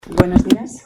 Buenos días.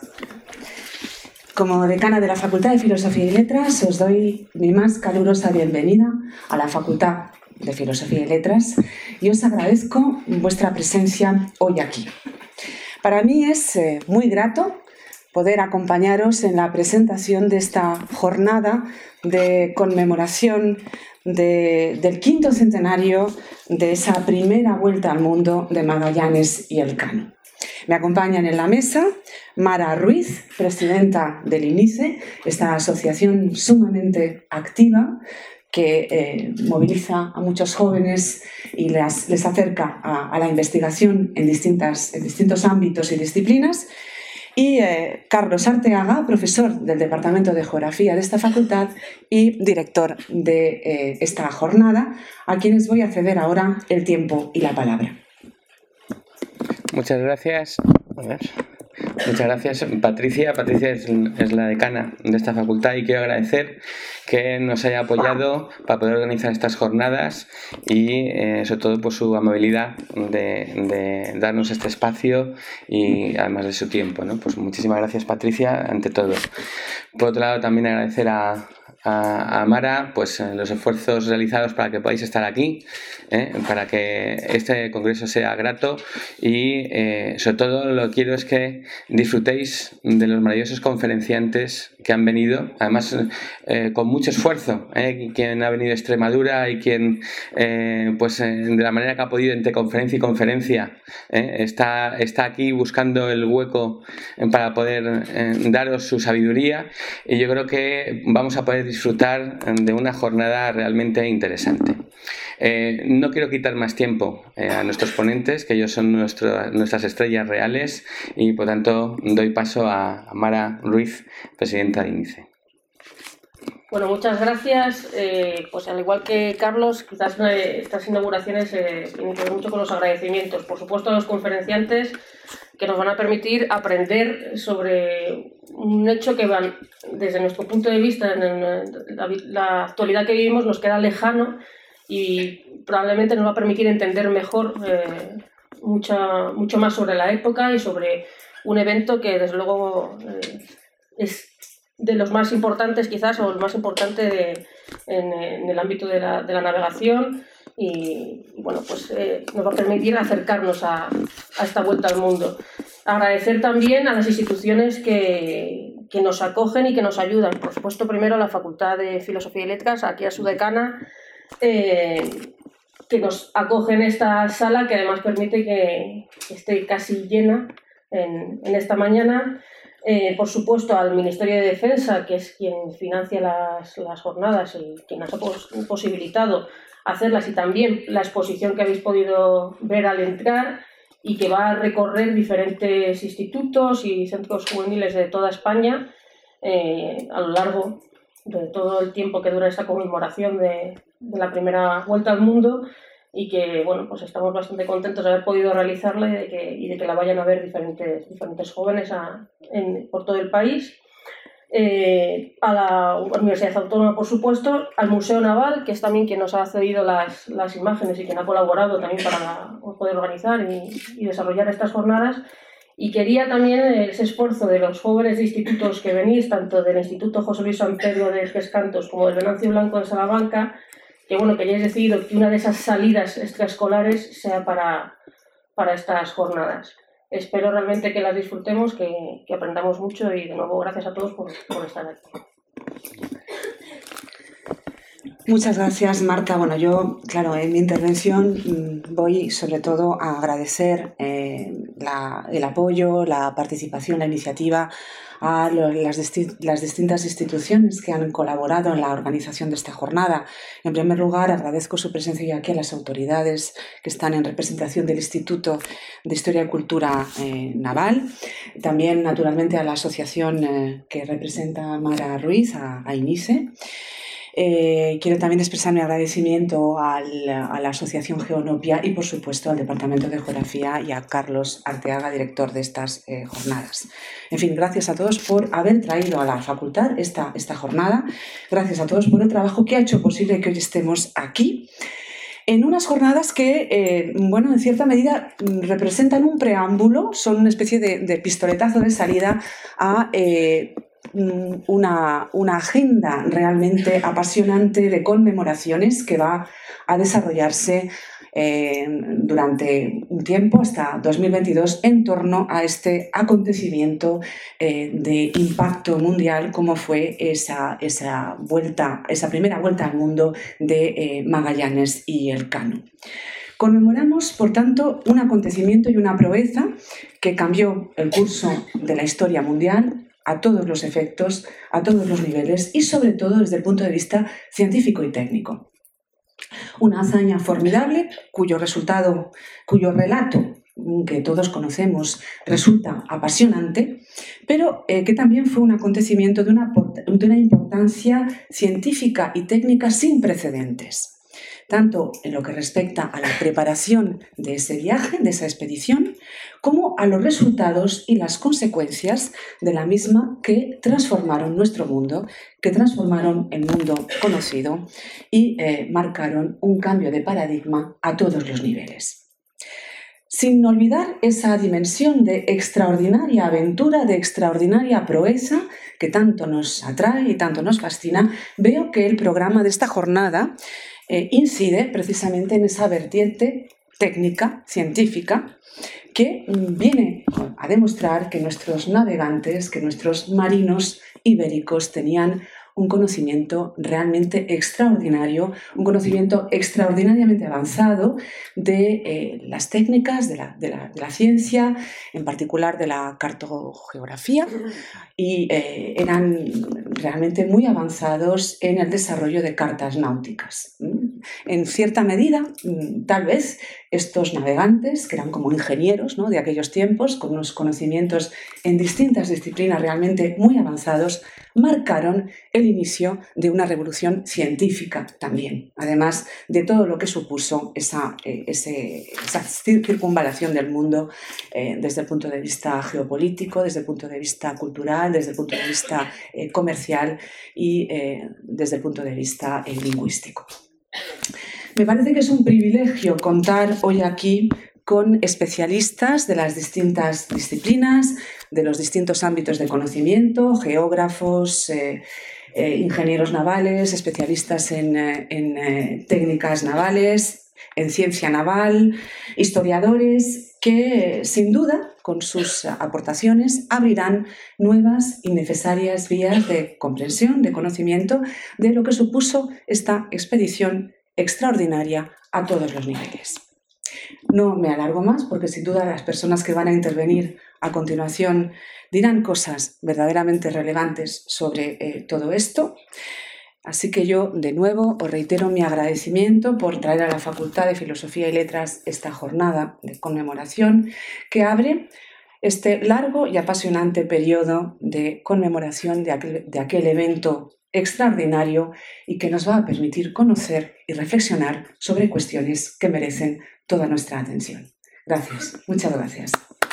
Como decana de la Facultad de Filosofía y Letras, os doy mi más calurosa bienvenida a la Facultad de Filosofía y Letras y os agradezco vuestra presencia hoy aquí. Para mí es muy grato poder acompañaros en la presentación de esta jornada de conmemoración del 5º centenario de esa primera vuelta al mundo de Magallanes y Elcano. Me acompañan en la mesa Mara Ruiz, presidenta del INICE, esta asociación sumamente activa que moviliza a muchos jóvenes y les acerca a la investigación en distintos ámbitos y disciplinas. Y Carlos Arteaga, profesor del Departamento de Geografía de esta facultad y director de esta jornada, a quienes voy a ceder ahora el tiempo y la palabra. Muchas gracias. Muchas gracias, Patricia. Patricia es la decana de esta facultad y quiero agradecer que nos haya apoyado para poder organizar estas jornadas y sobre todo por su amabilidad de darnos este espacio y además de su tiempo, ¿no? Pues muchísimas gracias, Patricia, ante todo. Por otro lado, también agradecer a Mara pues los esfuerzos realizados para que podáis estar aquí, para que este congreso sea grato y sobre todo lo que quiero es que disfrutéis de los maravillosos conferenciantes que han venido, además con mucho esfuerzo, quien ha venido de Extremadura y quien de la manera que ha podido entre conferencia y conferencia está aquí buscando el hueco para poder daros su sabiduría, y yo creo que vamos a poder disfrutar de una jornada realmente interesante. No quiero quitar más tiempo a nuestros ponentes, que ellos son nuestras estrellas reales, y por tanto doy paso a Mara Ruiz, presidenta de INICE. Bueno, muchas gracias. Pues al igual que Carlos, quizás estas inauguraciones tienen que ver mucho con los agradecimientos. Por supuesto, a los conferenciantes que nos van a permitir aprender sobre un hecho que desde nuestro punto de vista, en la actualidad que vivimos, nos queda lejano y probablemente nos va a permitir entender mejor mucho más sobre la época y sobre un evento que desde luego es de los más importantes quizás, o el más importante en el ámbito de la navegación, y bueno, pues nos va a permitir acercarnos a esta vuelta al mundo. Agradecer también a las instituciones que nos acogen y que nos ayudan. Por supuesto, primero a la Facultad de Filosofía y Letras, aquí a su decana, que nos acoge en esta sala, que además permite que esté casi llena en esta mañana. Por supuesto, al Ministerio de Defensa, que es quien financia las jornadas y quien nos ha posibilitado hacerlas, y también la exposición que habéis podido ver al entrar y que va a recorrer diferentes institutos y centros juveniles de toda España a lo largo de todo el tiempo que dura esta conmemoración de la primera vuelta al mundo, y que bueno, pues estamos bastante contentos de haber podido realizarla y de que la vayan a ver diferentes jóvenes por todo el país. A la Universidad Autónoma, por supuesto, al Museo Naval, que es también quien nos ha cedido las imágenes y quien ha colaborado también para poder organizar y desarrollar estas jornadas. Y quería también ese esfuerzo de los jóvenes de institutos que venís, tanto del Instituto José Luis San Pedro de Pescantos como del Venancio Blanco de Salamanca, que bueno, que hayáis decidido que una de esas salidas extraescolares sea para estas jornadas. Espero realmente que las disfrutemos, que aprendamos mucho, y de nuevo gracias a todos por estar aquí. Muchas gracias, Marta. Bueno, yo, claro, en mi intervención voy sobre todo a agradecer el apoyo, la participación, la iniciativa a las distintas instituciones que han colaborado en la organización de esta jornada. En primer lugar, agradezco su presencia hoy aquí a las autoridades que están en representación del Instituto de Historia y Cultura Naval, también, naturalmente, a la asociación que representa Mara Ruiz, a INICE. Quiero también expresar mi agradecimiento a la Asociación Geonopia y, por supuesto, al Departamento de Geografía y a Carlos Arteaga, director de estas jornadas. En fin, gracias a todos por haber traído a la facultad esta jornada. Gracias a todos por el trabajo que ha hecho posible que hoy estemos aquí. en unas jornadas que, bueno, en cierta medida representan un preámbulo, son una especie de pistoletazo de salida a una agenda realmente apasionante de conmemoraciones que va a desarrollarse durante un tiempo, hasta 2022, en torno a este acontecimiento de impacto mundial como fue esa primera vuelta al mundo de Magallanes y Elcano. Conmemoramos, por tanto, un acontecimiento y una proeza que cambió el curso de la historia mundial a todos los efectos, a todos los niveles y sobre todo desde el punto de vista científico y técnico. Una hazaña formidable cuyo relato que todos conocemos resulta apasionante, pero que también fue un acontecimiento de una importancia científica y técnica sin precedentes, tanto en lo que respecta a la preparación de ese viaje, de esa expedición, como a los resultados y las consecuencias de la misma que transformaron nuestro mundo, que transformaron el mundo conocido y marcaron un cambio de paradigma a todos los niveles. Sin olvidar esa dimensión de extraordinaria aventura, de extraordinaria proeza que tanto nos atrae y tanto nos fascina, veo que el programa de esta jornada incide precisamente en esa vertiente técnica, científica, que viene a demostrar que nuestros navegantes, que nuestros marinos ibéricos tenían un conocimiento realmente extraordinario, un conocimiento extraordinariamente avanzado de las técnicas de la ciencia, en particular de la cartogeografía, y eran realmente muy avanzados en el desarrollo de cartas náuticas. En cierta medida, tal vez, estos navegantes, que eran como ingenieros, ¿no?, de aquellos tiempos, con unos conocimientos en distintas disciplinas realmente muy avanzados, marcaron el inicio de una revolución científica también, además de todo lo que supuso esa circunvalación del mundo desde el punto de vista geopolítico, desde el punto de vista cultural, desde el punto de vista comercial y desde el punto de vista lingüístico. Me parece que es un privilegio contar hoy aquí con especialistas de las distintas disciplinas, de los distintos ámbitos de conocimiento, geógrafos, ingenieros navales, especialistas en técnicas navales, en ciencia naval, historiadores que, sin duda, con sus aportaciones, abrirán nuevas y necesarias vías de comprensión, de conocimiento de lo que supuso esta expedición extraordinaria a todos los niveles. No me alargo más porque sin duda las personas que van a intervenir a continuación dirán cosas verdaderamente relevantes sobre todo esto. Así que yo, de nuevo, os reitero mi agradecimiento por traer a la Facultad de Filosofía y Letras esta jornada de conmemoración que abre este largo y apasionante periodo de conmemoración de aquel evento extraordinario y que nos va a permitir conocer y reflexionar sobre cuestiones que merecen toda nuestra atención. Gracias, muchas gracias.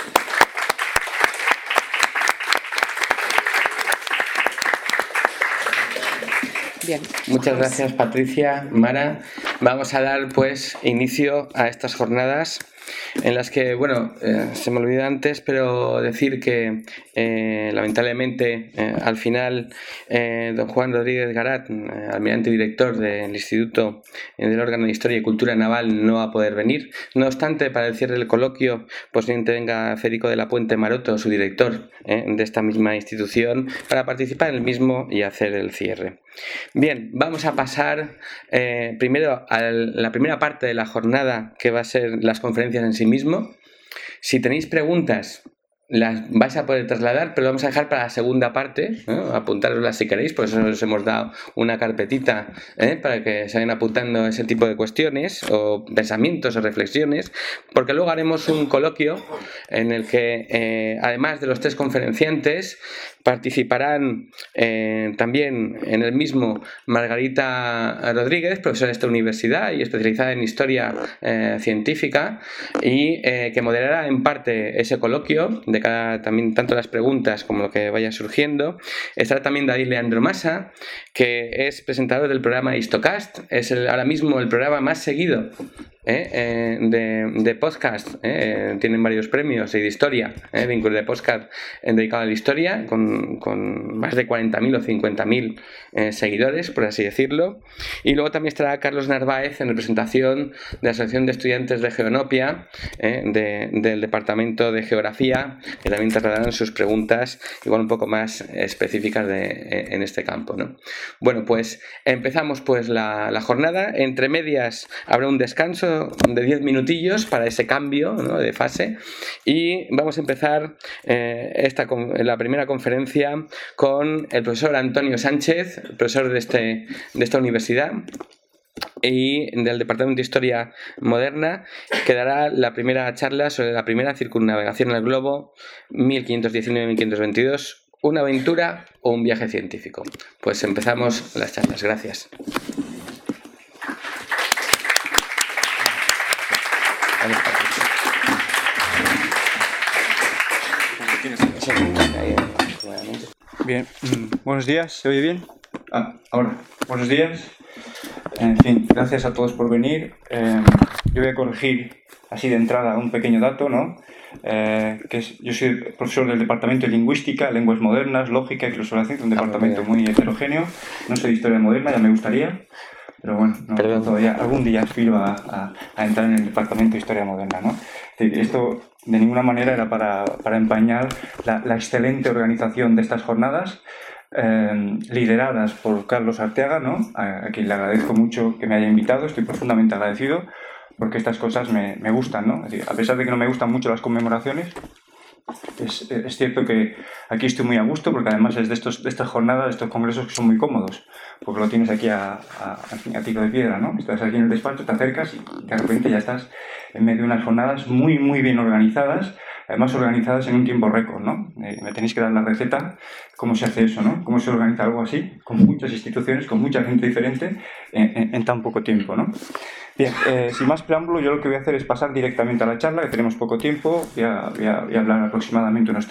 Bien. Muchas gracias, Patricia, Mara. Vamos a dar pues inicio a estas jornadas en las que, bueno, se me olvidó antes, pero decir que lamentablemente al final don Juan Rodríguez Garat, almirante y director del Instituto del Órgano de Historia y Cultura Naval, no va a poder venir. No obstante, para el cierre del coloquio posiblemente venga Federico de la Puente Maroto, su director de esta misma institución, para participar en el mismo y hacer el cierre. Bien, vamos a pasar primero a la primera parte de la jornada, que va a ser las conferencias en sí mismo. Si tenéis preguntas, las vais a poder trasladar, pero lo vamos a dejar para la segunda parte, ¿no? Apuntároslas si queréis, por eso os hemos dado una carpetita para que se vayan apuntando ese tipo de cuestiones o pensamientos o reflexiones, porque luego haremos un coloquio en el que además de los tres conferenciantes participarán también en el mismo Margarita Rodríguez, profesora de esta universidad y especializada en historia científica, y que moderará en parte ese coloquio de también tanto las preguntas como lo que vaya surgiendo. Estará también David Leandro Masa, que es presentador del programa Histocast. Es ahora mismo el programa más seguido de podcast. Tienen varios premios y de historia, vínculo de podcast dedicado a la historia, con más de 40.000 o 50.000 seguidores, por así decirlo. Y luego también estará Carlos Narváez en representación de la Asociación de Estudiantes de Geonopia, del Departamento de Geografía, que también trasladarán sus preguntas igual un poco más específicas en este campo, ¿no? Bueno, pues empezamos pues la jornada. Entre medias habrá un descanso de 10 minutillos para ese cambio, ¿no?, de fase, y vamos a empezar la primera conferencia con el profesor Antonio Sánchez, profesor de esta universidad y del Departamento de Historia Moderna, que dará la primera charla sobre la primera circunnavegación en el globo 1519-1522, una aventura o un viaje científico. Pues empezamos las charlas. Gracias. Bien, buenos días, ¿se oye bien? Ahora, buenos días. En fin, gracias a todos por venir. Yo voy a corregir así de entrada un pequeño dato, ¿no? Yo soy profesor del Departamento de Lingüística, Lenguas Modernas, Lógica y Filosofía, un departamento muy heterogéneo. No soy de Historia Moderna, ya me gustaría, pero bueno, todavía algún día aspiro a entrar en el Departamento de Historia Moderna, ¿no? Esto de ninguna manera era para empañar la excelente organización de estas jornadas, lideradas por Carlos Arteaga, ¿no?, a quien le agradezco mucho que me haya invitado. Estoy profundamente agradecido porque estas cosas me gustan, ¿no? Es decir, a pesar de que no me gustan mucho las conmemoraciones, es cierto que aquí estoy muy a gusto, porque además es de estas jornadas, de estos congresos que son muy cómodos, porque lo tienes aquí a tiro de piedra, ¿no? Estás aquí en el despacho, te acercas y de repente ya estás en medio de unas jornadas muy, muy bien organizadas, además organizadas en un tiempo récord, ¿no? Me tenéis que dar la receta, cómo se hace eso, ¿no? Cómo se organiza algo así, con muchas instituciones, con mucha gente diferente, en tan poco tiempo, ¿no? Bien, sin más preámbulo, yo lo que voy a hacer es pasar directamente a la charla, que tenemos poco tiempo. Voy a hablar aproximadamente unos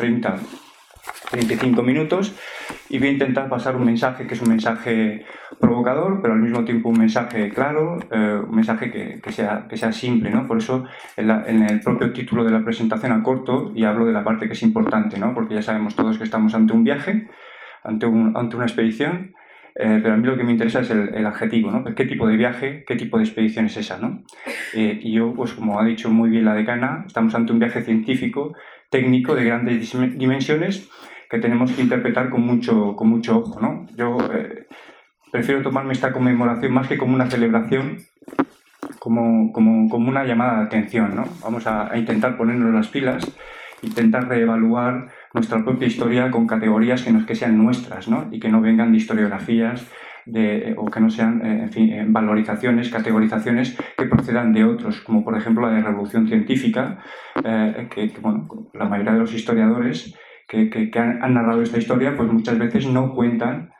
30-35 minutos y voy a intentar pasar un mensaje que es un mensaje provocador, pero al mismo tiempo un mensaje claro, un mensaje que sea simple, ¿no? Por eso en el propio título de la presentación acorto y hablo de la parte que es importante, ¿no? Porque ya sabemos todos que estamos ante un viaje, ante una expedición. Pero a mí lo que me interesa es el adjetivo, ¿no? ¿Qué tipo de viaje, qué tipo de expedición es esa, ¿no? Y yo, pues como ha dicho muy bien la decana, estamos ante un viaje científico, técnico, de grandes dimensiones, que tenemos que interpretar con mucho ojo, ¿no? Yo prefiero tomarme esta conmemoración más que como una celebración, como una llamada de atención, ¿no? Vamos a intentar ponernos las pilas, intentar reevaluar nuestra propia historia con categorías que sean nuestras, ¿no? Y que no vengan de historiografías o que no sean, en fin, valorizaciones, categorizaciones que procedan de otros, como por ejemplo la de Revolución Científica, que bueno, la mayoría de los historiadores que han narrado esta historia, pues muchas veces no cuentan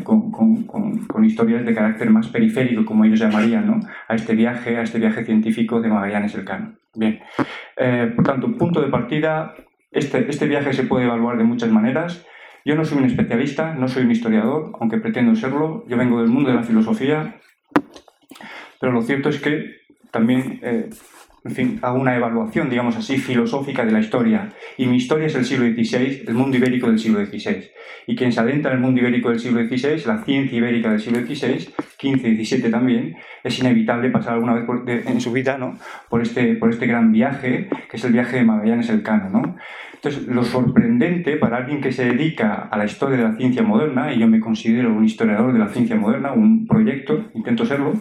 con historias de carácter más periférico, como ellos llamarían, ¿no?, a este viaje científico de Magallanes Elcano. Bien, por tanto, punto de partida. Este viaje se puede evaluar de muchas maneras. Yo no soy un especialista, no soy un historiador, aunque pretendo serlo. Yo vengo del mundo de la filosofía, pero lo cierto es que también, en fin, hago una evaluación, digamos así, filosófica de la historia. Y mi historia es el siglo XVI, el mundo ibérico del siglo XVI. Y quien se adentra en el mundo ibérico del siglo XVI, la ciencia ibérica del siglo XVI, XV y XVII también, es inevitable pasar alguna vez en su vida, ¿no?, por este gran viaje, que es el viaje de Magallanes Elcano, ¿no? Entonces, lo sorprendente para alguien que se dedica a la historia de la ciencia moderna, y yo me considero un historiador de la ciencia moderna, un proyecto, intento serlo,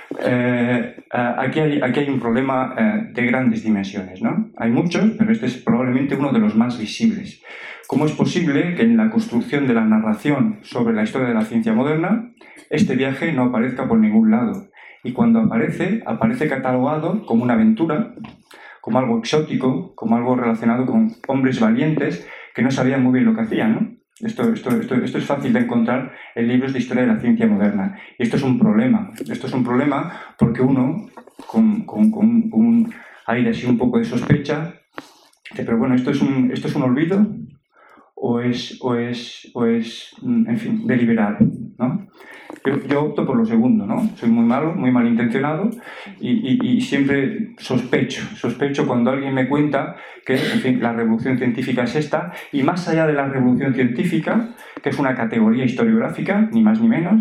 aquí hay un problema de grandes dimensiones, ¿no? Hay muchos, pero este es probablemente uno de los más visibles. ¿Cómo es posible que en la construcción de la narración sobre la historia de la ciencia moderna este viaje no aparezca por ningún lado? Y cuando aparece catalogado como una aventura, como algo exótico, como algo relacionado con hombres valientes que no sabían muy bien lo que hacían, ¿no? Esto es fácil de encontrar en libros de historia de la ciencia moderna. Y esto es un problema. Esto es un problema porque uno, con un aire así un poco de sospecha, Pero bueno, ¿esto es un olvido o es en fin, deliberado, ¿no? Yo opto por lo segundo, ¿no? Soy muy malo, muy malintencionado y siempre sospecho cuando alguien me cuenta que, en fin, la revolución científica es esta, y más allá de la revolución científica, que es una categoría historiográfica, ni más ni menos,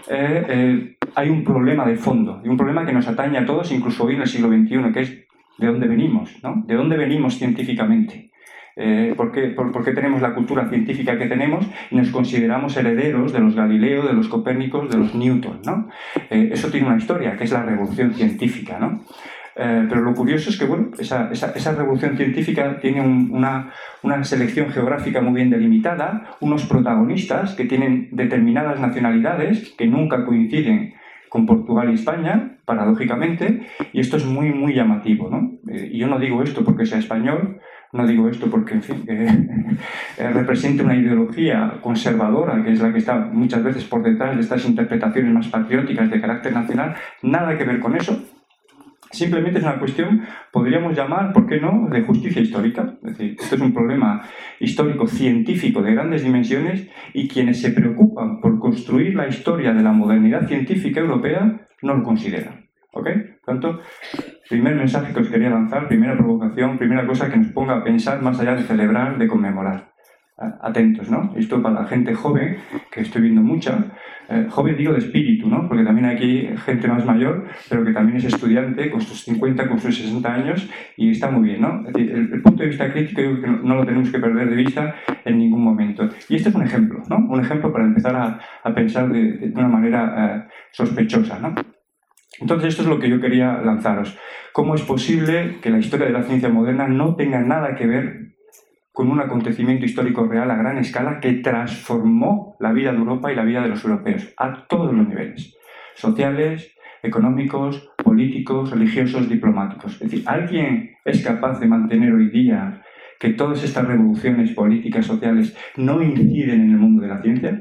hay un problema de fondo, y un problema que nos atañe a todos, incluso hoy en el siglo XXI, que es de dónde venimos, ¿no? ¿De dónde venimos científicamente? ¿Por qué tenemos la cultura científica que tenemos y nos consideramos herederos de los Galileo, de los Copérnicos, de los Newton, ¿no? Eso tiene una historia, que es la revolución científica, ¿no? Pero lo curioso es que, bueno, esa revolución científica tiene una selección geográfica muy bien delimitada, unos protagonistas que tienen determinadas nacionalidades que nunca coinciden con Portugal y España, paradójicamente, y esto es muy, muy llamativo, ¿no? Y yo no digo esto porque sea español, no digo esto porque, en fin, represente una ideología conservadora, que es la que está muchas veces por detrás de estas interpretaciones más patrióticas de carácter nacional, nada que ver con eso. Simplemente es una cuestión, podríamos llamar, ¿por qué no?, de justicia histórica. Es decir, esto es un problema histórico, científico, de grandes dimensiones, y quienes se preocupan por construir la historia de la modernidad científica europea no lo consideran. ¿Ok? Por tanto, primer mensaje que os quería lanzar, primera provocación, primera cosa que nos ponga a pensar más allá de celebrar, de conmemorar. Atentos, ¿no? Esto para la gente joven, que estoy viendo mucha, joven digo de espíritu, ¿no? Porque también hay gente más mayor, pero que también es estudiante, con sus 50, con sus 60 años, y está muy bien, ¿no? Es decir, el punto de vista crítico yo creo que no lo tenemos que perder de vista en ningún momento. Y este es un ejemplo, ¿no? Un ejemplo para empezar a pensar de una manera sospechosa, ¿no? Entonces esto es lo que yo quería lanzaros. ¿Cómo es posible que la historia de la ciencia moderna no tenga nada que ver con un acontecimiento histórico real a gran escala que transformó la vida de Europa y la vida de los europeos a todos los niveles? Sociales, económicos, políticos, religiosos, diplomáticos. Es decir, ¿alguien es capaz de mantener hoy día que todas estas revoluciones políticas, sociales, no inciden en el mundo de la ciencia?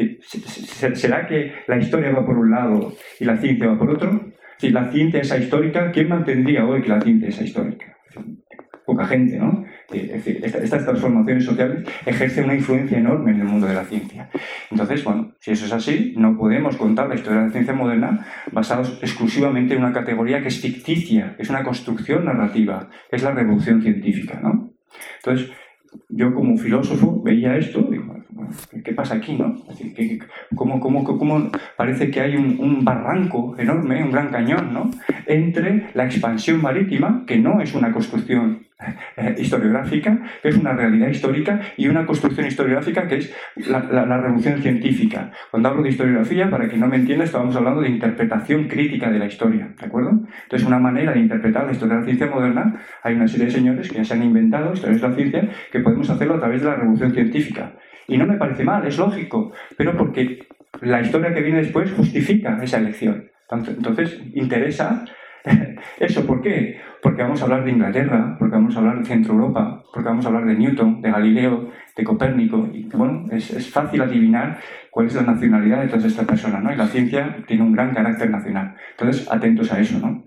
¿Será que la historia va por un lado y la ciencia va por otro? Si la ciencia es ahistórica, ¿quién mantendría hoy que la ciencia es ahistórica? Poca gente, ¿no? Es decir, estas transformaciones sociales ejercen una influencia enorme en el mundo de la ciencia. Entonces, bueno, si eso es así, no podemos contar la historia de la ciencia moderna basados exclusivamente en una categoría que es ficticia, que es una construcción narrativa, que es la revolución científica, ¿no? Entonces, yo como filósofo veía esto y digo, bueno, ¿qué pasa aquí, no? Es decir, ¿cómo parece que hay un barranco enorme, un gran cañón, ¿no?, entre la expansión marítima, que no es una construcción historiográfica, que es una realidad histórica, y una construcción historiográfica que es la revolución científica. Cuando hablo de historiografía, para quien no me entienda, estamos hablando de interpretación crítica de la historia, ¿de acuerdo? Entonces, una manera de interpretar la historia de la ciencia moderna, hay una serie de señores que ya se han inventado historias de la ciencia que podemos hacerlo a través de la revolución científica. Y no me parece mal, es lógico, pero porque la historia que viene después justifica esa elección. Entonces, interesa eso. ¿Por qué? Porque vamos a hablar de Inglaterra, porque vamos a hablar de Centro Europa, porque vamos a hablar de Newton, de Galileo, de Copérnico, y bueno, es fácil adivinar cuál es la nacionalidad de todas estas personas, ¿no? Y la ciencia tiene un gran carácter nacional. Entonces, atentos a eso, ¿no?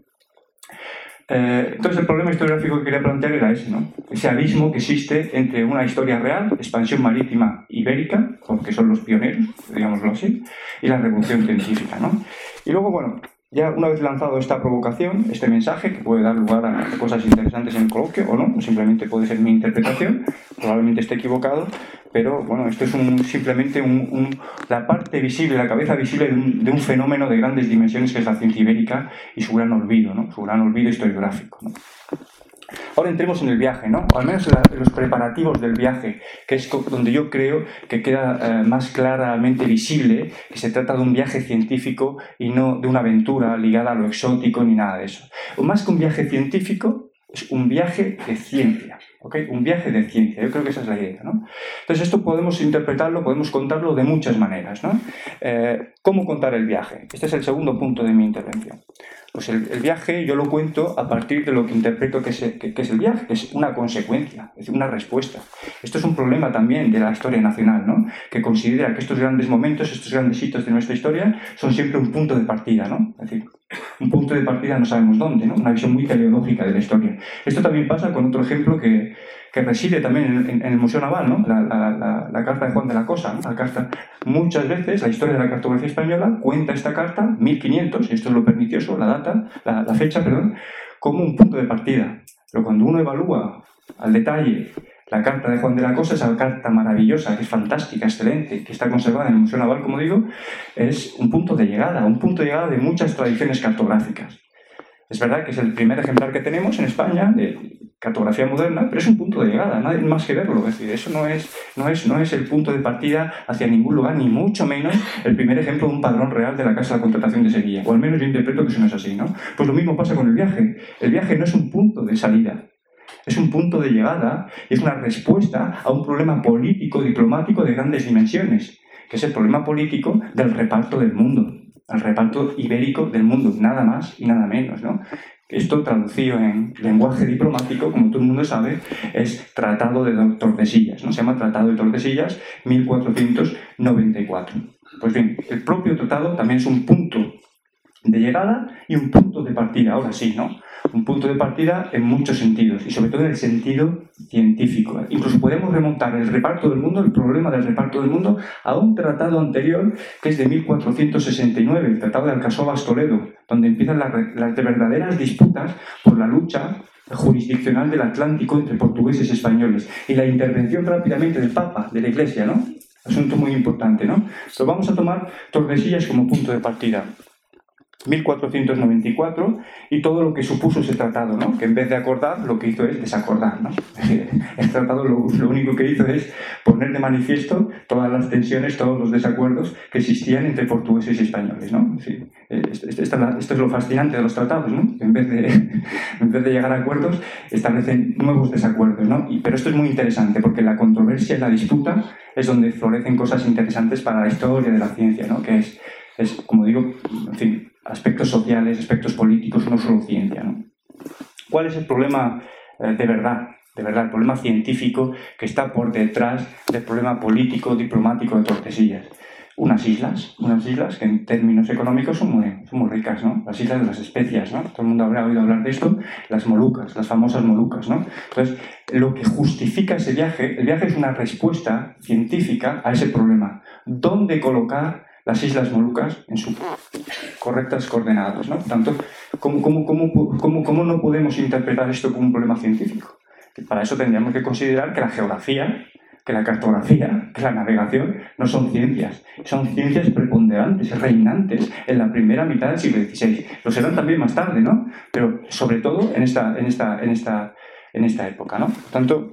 Entonces, el problema historiográfico que quería plantear era ese, ¿no? Ese abismo que existe entre una historia real, expansión marítima ibérica, porque son los pioneros, digámoslo así, y la revolución científica, ¿no? Y luego, bueno, ya una vez lanzado esta provocación, este mensaje, que puede dar lugar a cosas interesantes en el coloquio, o no, simplemente puede ser mi interpretación, probablemente esté equivocado, pero bueno, esto es simplemente la parte visible, la cabeza visible de un fenómeno de grandes dimensiones que es la ciencia ibérica y su gran olvido, ¿no? Su gran olvido historiográfico, ¿no? Ahora entremos en el viaje, ¿no? O al menos en los preparativos del viaje, que es donde yo creo que queda más claramente visible que se trata de un viaje científico y no de una aventura ligada a lo exótico ni nada de eso. O más que un viaje científico, es un viaje de ciencia, ¿ok? Un viaje de ciencia, yo creo que esa es la idea, ¿no? Entonces esto podemos interpretarlo, podemos contarlo de muchas maneras, ¿no? ¿Cómo contar el viaje? Este es el segundo punto de mi intervención. Pues el viaje yo lo cuento a partir de lo que interpreto que es el viaje, que es una consecuencia, es decir, una respuesta. Esto es un problema también de la historia nacional, ¿no? Que considera que estos grandes momentos, estos grandes hitos de nuestra historia son siempre un punto de partida, ¿no? Es decir, un punto de partida no sabemos dónde, ¿no? Una visión muy teleológica de la historia. Esto también pasa con otro ejemplo que reside también en el Museo Naval, ¿no? La carta de Juan de la Cosa, ¿no? La carta, muchas veces la historia de la cartografía española cuenta esta carta, 1500, y esto es lo pernicioso, la fecha, como un punto de partida. Pero cuando uno evalúa al detalle la carta de Juan de la Cosa, esa carta maravillosa, que es fantástica, excelente, que está conservada en el Museo Naval, como digo, es un punto de llegada de muchas tradiciones cartográficas. Es verdad que es el primer ejemplar que tenemos en España de cartografía moderna, pero es un punto de llegada, nadie más que verlo. Es decir, eso no es el punto de partida hacia ningún lugar, ni mucho menos el primer ejemplo de un padrón real de la Casa de la Contratación de Sevilla. O al menos yo interpreto que eso no es así, ¿no? Pues lo mismo pasa con el viaje. El viaje no es un punto de salida, es un punto de llegada y es una respuesta a un problema político, diplomático de grandes dimensiones, que es el problema político del reparto del mundo, el reparto ibérico del mundo, nada más y nada menos, ¿no? Esto, traducido en lenguaje diplomático, como todo el mundo sabe, es Tratado de Tordesillas, ¿no? Se llama Tratado de Tordesillas, 1494. Pues bien, el propio tratado también es un punto de llegada y un punto de partida, ahora sí, ¿no? Un punto de partida en muchos sentidos, y sobre todo en el sentido científico. Incluso podemos remontar el reparto del mundo, el problema del reparto del mundo, a un tratado anterior, que es de 1469, el Tratado de Alcasovas-Toledo, donde empiezan las verdaderas disputas por la lucha jurisdiccional del Atlántico entre portugueses y españoles, y la intervención rápidamente del Papa, de la Iglesia, ¿no? Asunto muy importante, ¿no? Pero vamos a tomar Tordesillas como punto de partida. 1494, y todo lo que supuso ese tratado, ¿no? Que en vez de acordar, lo que hizo es desacordar, ¿no? El tratado lo único que hizo es poner de manifiesto todas las tensiones, todos los desacuerdos que existían entre portugueses y españoles, ¿no? Sí, esto es lo fascinante de los tratados, ¿no? En vez de llegar a acuerdos, establecen nuevos desacuerdos, ¿no? Pero esto es muy interesante, porque la controversia y la disputa es donde florecen cosas interesantes para la historia de la ciencia, ¿no? Que es, como digo, en fin, aspectos sociales, aspectos políticos, no solo ciencia, ¿no? ¿Cuál es el problema de verdad, el problema científico que está por detrás del problema político, diplomático de Tordesillas? Unas islas que en términos económicos son muy ricas, ¿no? Las islas de las especias, ¿no? Todo el mundo habrá oído hablar de esto, las Molucas, las famosas Molucas, ¿no? Entonces, lo que justifica ese viaje, el viaje es una respuesta científica a ese problema. ¿Dónde colocar las Islas Molucas en sus correctas coordenadas, ¿no? Por tanto, ¿cómo no podemos interpretar esto como un problema científico? Para eso tendríamos que considerar que la geografía, que la cartografía, que la navegación no son ciencias preponderantes, reinantes en la primera mitad del siglo XVI. Lo serán también más tarde, ¿no? Pero sobre todo en esta época, ¿no? Por tanto,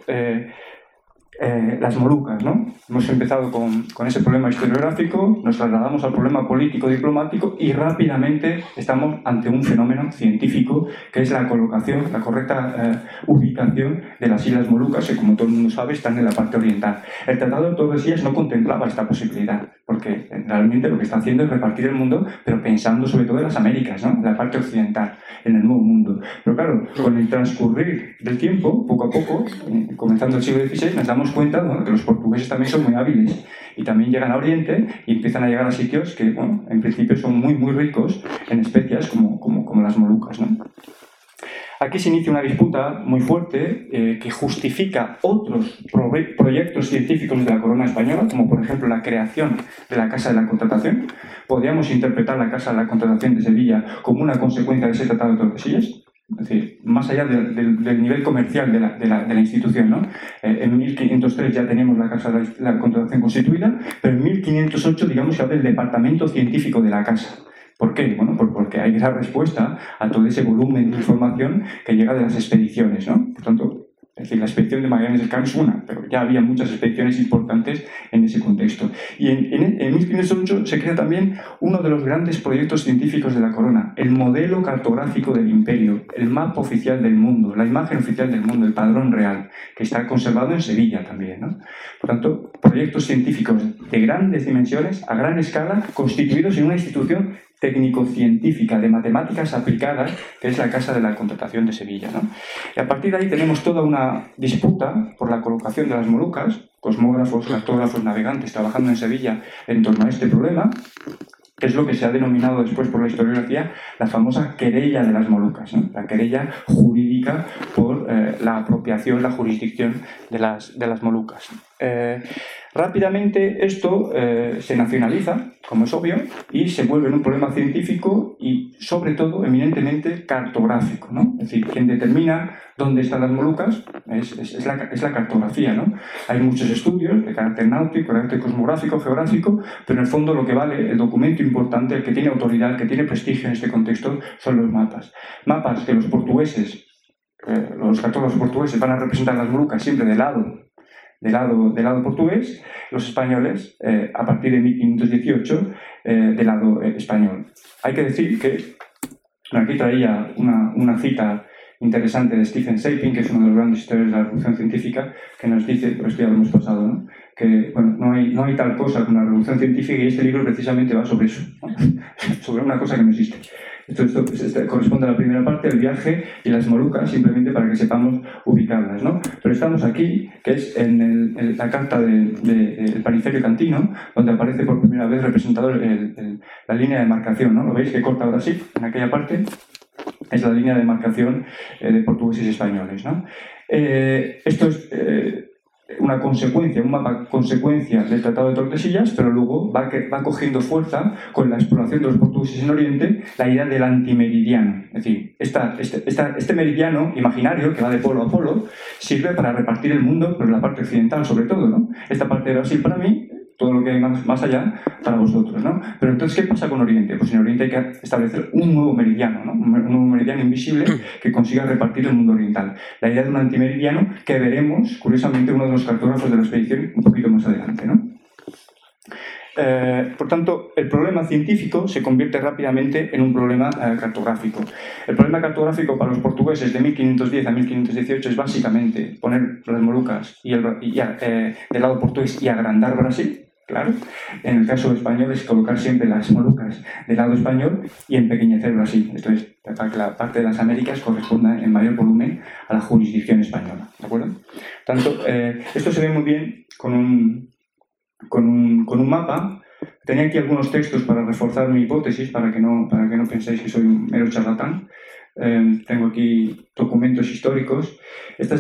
las Molucas, ¿no? Hemos empezado con ese problema historiográfico, nos trasladamos al problema político-diplomático y rápidamente estamos ante un fenómeno científico que es la colocación, la correcta ubicación de las Islas Molucas, que como todo el mundo sabe están en la parte oriental. El Tratado de Tordesillas no contemplaba esta posibilidad, porque realmente lo que está haciendo es repartir el mundo, pero pensando sobre todo en las Américas, ¿no? En la parte occidental, en el Nuevo Mundo. Pero claro, con el transcurrir del tiempo, poco a poco, comenzando el siglo XVI, nos damos cuenta, bueno, que los portugueses también son muy hábiles y también llegan a Oriente y empiezan a llegar a sitios que, bueno, en principio son muy ricos en especias como las Molucas, ¿no? Aquí se inicia una disputa muy fuerte que justifica otros proyectos científicos de la corona española, como por ejemplo la creación de la Casa de la Contratación. Podríamos interpretar la Casa de la Contratación de Sevilla como una consecuencia de ese Tratado de Tordesillas. Es decir, más allá del nivel comercial de la institución, ¿no? En 1503 ya teníamos la Casa de la Contratación constituida, pero en 1508, digamos, se abre el departamento científico de la Casa. ¿Por qué? Bueno, porque hay esa respuesta a todo ese volumen de información que llega de las expediciones, ¿no? Por tanto, es decir, la expedición de Magallanes del Camp es una, pero ya había muchas expediciones importantes en ese contexto. Y en 1508 se crea también uno de los grandes proyectos científicos de la corona, el modelo cartográfico del imperio, el mapa oficial del mundo, la imagen oficial del mundo, el padrón real, que está conservado en Sevilla también, ¿no? Por tanto, proyectos científicos de grandes dimensiones, a gran escala, constituidos en una institución técnico-científica de matemáticas aplicadas, que es la Casa de la Contratación de Sevilla, ¿no? Y a partir de ahí tenemos toda una disputa por la colocación de las Molucas, cosmógrafos, cartógrafos, navegantes trabajando en Sevilla en torno a este problema, que es lo que se ha denominado después por la historiografía la famosa querella de las Molucas, ¿no? La querella jurídica por la apropiación, la jurisdicción de las Molucas. Rápidamente esto se nacionaliza, como es obvio, y se vuelve en un problema científico y, sobre todo, eminentemente cartográfico, ¿no? Es decir, quien determina dónde están las Molucas es la cartografía, ¿no? Hay muchos estudios de carácter náutico, carácter cosmográfico, geográfico, pero en el fondo lo que vale, el documento importante, el que tiene autoridad, el que tiene prestigio en este contexto, son los mapas. Mapas que los portugueses, los cartógrafos portugueses van a representar las Molucas siempre del lado portugués, los españoles, a partir de 1518, del lado español. Hay que decir que, aquí traía una cita interesante de Stephen Sapin, que es uno de los grandes historiadores de la revolución científica, que nos dice, pero esto ya lo hemos pasado, ¿no? Que bueno, no hay tal cosa como una revolución científica, y este libro precisamente va sobre eso, ¿no? Sobre una cosa que no existe. Esto corresponde a la primera parte, el viaje y las Molucas, simplemente para que sepamos ubicarlas, ¿no? Pero estamos aquí, que es en la carta del Panicerio Cantino, donde aparece por primera vez representado la línea de demarcación, ¿no? ¿Lo veis que corta Brasil en aquella parte? Es la línea de demarcación de portugueses y españoles, ¿no? Esto es una consecuencia, un mapa consecuencia del Tratado de Tordesillas, pero luego va cogiendo fuerza con la exploración de los portugueses en Oriente, la idea del antimeridiano. Es decir, este meridiano imaginario que va de polo a polo sirve para repartir el mundo, pero la parte occidental sobre todo, ¿no? Esta parte de Brasil para mí, todo lo que hay más allá para vosotros, ¿no? Pero entonces, ¿qué pasa con Oriente? Pues en Oriente hay que establecer un nuevo meridiano, ¿no? Un nuevo meridiano invisible que consiga repartir el mundo oriental. La idea de un antimeridiano que veremos, curiosamente, uno de los cartógrafos de la expedición un poquito más adelante, ¿no? Por tanto, el problema científico se convierte rápidamente en un problema cartográfico. El problema cartográfico para los portugueses de 1510 a 1518 es básicamente poner las Molucas del lado portugués y agrandar Brasil. Claro, en el caso español es colocar siempre las Molucas del lado español y empequeñecer Brasil. Esto es para que la parte de las Américas corresponda en mayor volumen a la jurisdicción española. ¿De acuerdo? Tanto, esto se ve muy bien con un mapa. Tenía aquí algunos textos para reforzar mi hipótesis, para que no penséis que soy un mero charlatán. Tengo aquí documentos históricos. Esta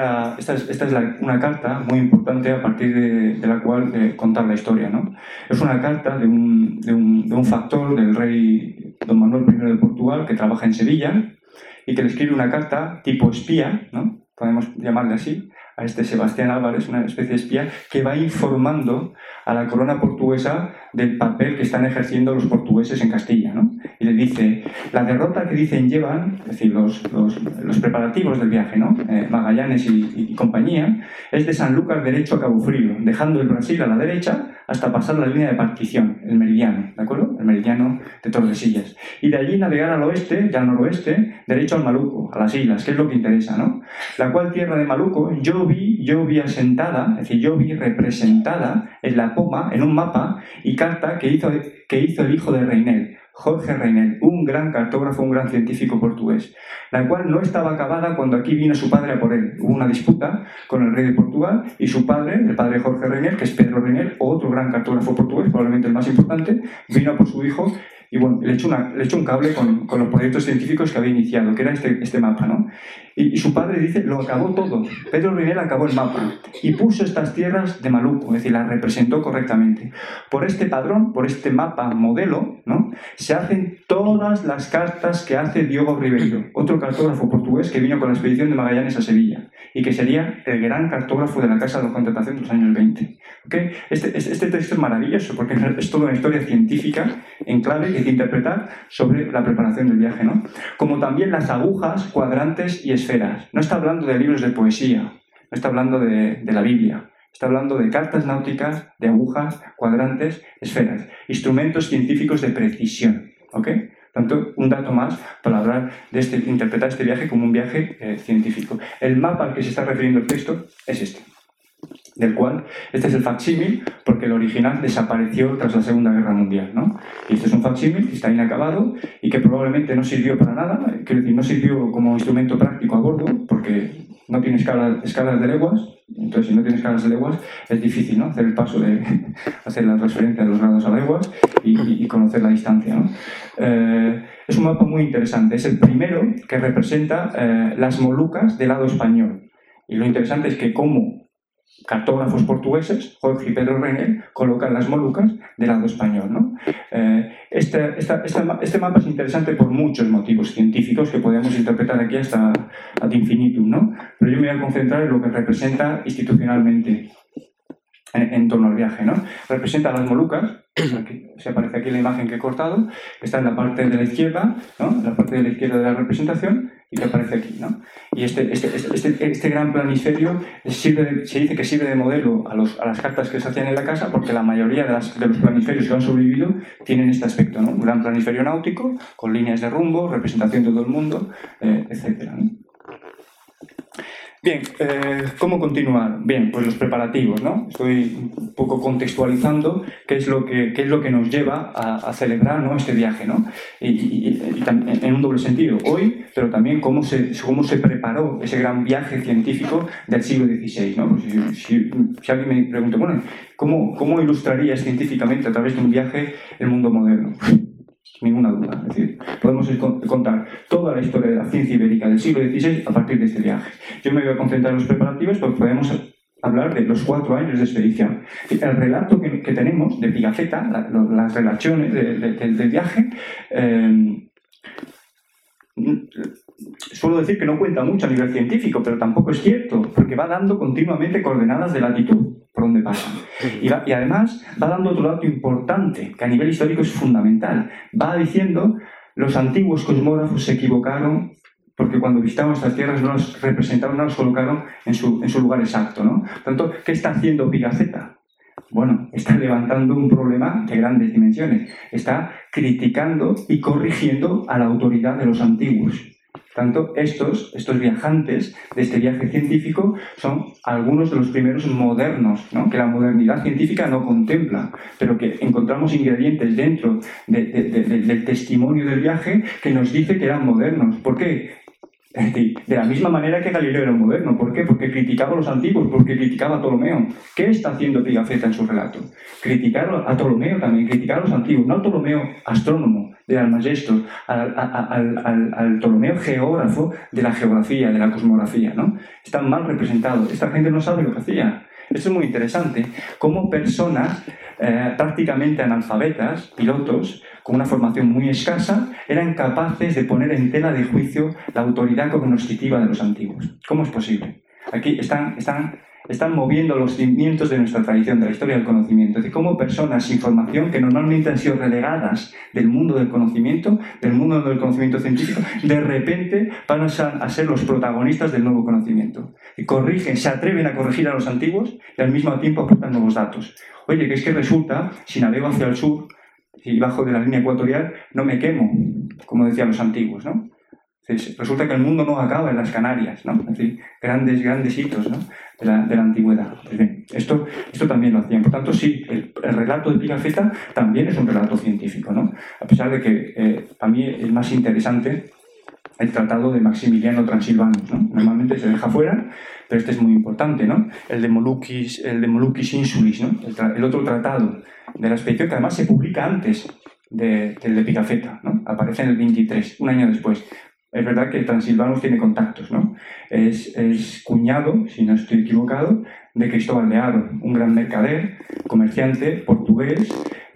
es una carta muy importante a partir de la cual contar la historia, ¿no? Es una carta de un factor del rey Don Manuel I de Portugal, que trabaja en Sevilla y que le escribe una carta tipo espía, ¿no? Podemos llamarle así, a este Sebastián Álvarez, una especie de espía, que va informando a la corona portuguesa del papel que están ejerciendo los portugueses en Castilla, ¿no? Y le dice, la derrota que dicen llevan, es decir, los preparativos del viaje, ¿no? Magallanes y compañía, es de Sanlúcar derecho a Cabo Frío, dejando el Brasil a la derecha hasta pasar la línea de partición, el meridiano, ¿de acuerdo? El meridiano de Tordesillas. Y de allí navegar al oeste y al noroeste, derecho al Maluco, a las islas, que es lo que interesa, ¿no? La cual tierra de Maluco yo vi asentada, es decir, yo vi representada en la poma, en un mapa y carta que hizo el hijo de Reinel, Jorge Reinel, un gran cartógrafo, un gran científico portugués, la cual no estaba acabada cuando aquí vino su padre a por él. Hubo una disputa con el rey de Portugal y su padre, el padre de Jorge Reinel, que es Pedro Reinel, otro gran cartógrafo portugués, probablemente el más importante, vino a por su hijo y bueno, le echó un cable con los proyectos científicos que había iniciado, que era este mapa, ¿no? Y su padre dice, lo acabó todo. Pedro Reinel acabó el mapa y puso estas tierras de Maluco, es decir, las representó correctamente. Por este padrón, por este mapa modelo, ¿no? Se hacen todas las cartas que hace Diogo Ribeiro, otro cartógrafo portugués que vino con la expedición de Magallanes a Sevilla y que sería el gran cartógrafo de la Casa de Contratación de los años 20. ¿Okay? Este texto es maravilloso porque es toda una historia científica en clave que hay que interpretar sobre la preparación del viaje, ¿no? Como también las agujas, cuadrantes y esferas. No está hablando de libros de poesía, no está hablando de la Biblia. Está hablando de cartas náuticas, de agujas, cuadrantes, esferas. Instrumentos científicos de precisión. ¿Ok? Tanto, un dato más para hablar de interpretar este viaje como un viaje científico. El mapa al que se está refiriendo el texto es este. Del cual, este es el facsímil, porque porque el original desapareció tras la Segunda Guerra Mundial, ¿no? Y este es un facsímil que está inacabado y que probablemente no sirvió para nada, quiero decir, no sirvió como instrumento práctico a bordo, porque no tiene escalas de leguas. Entonces, si no tienes escalas de leguas, es difícil, ¿no?, hacer el paso de hacer la transferencia de los grados a leguas y conocer la distancia, ¿no? Es un mapa muy interesante. Es el primero que representa las Molucas del lado español. Y lo interesante es que como cartógrafos portugueses, Jorge y Pedro Reinel, colocan las Molucas del lado español, ¿no? Este mapa es interesante por muchos motivos científicos que podemos interpretar aquí hasta ad infinitum, ¿no? Pero yo me voy a concentrar en lo que representa institucionalmente en torno al viaje, ¿no? Representa las Molucas, aquí, se aparece aquí la imagen que he cortado, que está en la parte de la izquierda, ¿no?, la parte de la izquierda de la representación, y que aparece aquí, ¿no? Y este gran planisferio se dice que sirve de modelo a las cartas que se hacían en la casa, porque la mayoría de los planisferios que han sobrevivido tienen este aspecto, ¿no? Un gran planisferio náutico, con líneas de rumbo, representación de todo el mundo, etc., ¿no? Bien, ¿cómo continuar? Bien, pues los preparativos, ¿no? Estoy un poco contextualizando qué es lo que nos lleva a celebrar, ¿no?, este viaje, ¿no? Y en un doble sentido, hoy, pero también cómo se preparó ese gran viaje científico del siglo XVI, ¿no? Pues si alguien me pregunta, bueno, ¿cómo ilustrarías científicamente a través de un viaje el mundo moderno? Ninguna duda. Es decir, podemos contar toda la historia de la ciencia ibérica del siglo XVI a partir de este viaje. Yo me voy a concentrar en los preparativos, porque podemos hablar de los 4 años de expedición. El relato que tenemos de Pigafetta, las relaciones del viaje, suelo decir que no cuenta mucho a nivel científico, pero tampoco es cierto, porque va dando continuamente coordenadas de latitud por donde pasa. Y además va dando otro dato importante, que a nivel histórico es fundamental. Va diciendo, los antiguos cosmógrafos se equivocaron porque cuando visitaron estas tierras no las representaron, no las colocaron en su lugar exacto, ¿no? Por tanto, ¿qué está haciendo Pigafetta? Bueno, está levantando un problema de grandes dimensiones. Está criticando y corrigiendo a la autoridad de los antiguos. Por tanto, estos viajantes de este viaje científico son algunos de los primeros modernos, ¿no?, que la modernidad científica no contempla, pero que encontramos ingredientes dentro del testimonio del viaje que nos dice que eran modernos. ¿Por qué? De la misma manera que Galileo era moderno. ¿Por qué? Porque criticaba a los antiguos, porque criticaba a Ptolomeo. ¿Qué está haciendo Pigafetta en su relato? Criticar a Ptolomeo también, criticar a los antiguos, no al Ptolomeo astrónomo del Almagesto, al Ptolomeo geógrafo de la geografía, de la cosmografía, ¿no? Están mal representados. Esta gente no sabe lo que hacía. Esto es muy interesante. Cómo personas prácticamente analfabetas, pilotos, con una formación muy escasa, eran capaces de poner en tela de juicio la autoridad cognoscitiva de los antiguos. ¿Cómo es posible? Aquí están moviendo los cimientos de nuestra tradición, de la historia del conocimiento. Es decir, cómo personas sin formación, que normalmente han sido relegadas del mundo del conocimiento científico, de repente van a ser los protagonistas del nuevo conocimiento. Y se atreven a corregir a los antiguos y al mismo tiempo aportan nuevos datos. Oye, que es que resulta, si navego hacia el sur, si bajo de la línea ecuatorial, no me quemo, como decían los antiguos, ¿no? Entonces, resulta que el mundo no acaba en las Canarias, ¿no? Es decir, grandes hitos, ¿no?, de la antigüedad. Pues bien, esto también lo hacían. Por tanto, sí, el relato de Pigafetta también es un relato científico, ¿no? A pesar de que para mí es más interesante el tratado de Maximiliano Transilvanus, ¿no? Normalmente se deja fuera, pero este es muy importante, ¿no? El de Moluccas Insulis, ¿no? El otro tratado de la expedición, que además se publica antes del de Pigafetta, ¿no? Aparece en el 23, un año después. Es verdad que Transilvanus tiene contactos, ¿no? Es cuñado, si no estoy equivocado, de Cristóbal de Haro, un gran mercader, comerciante portugués,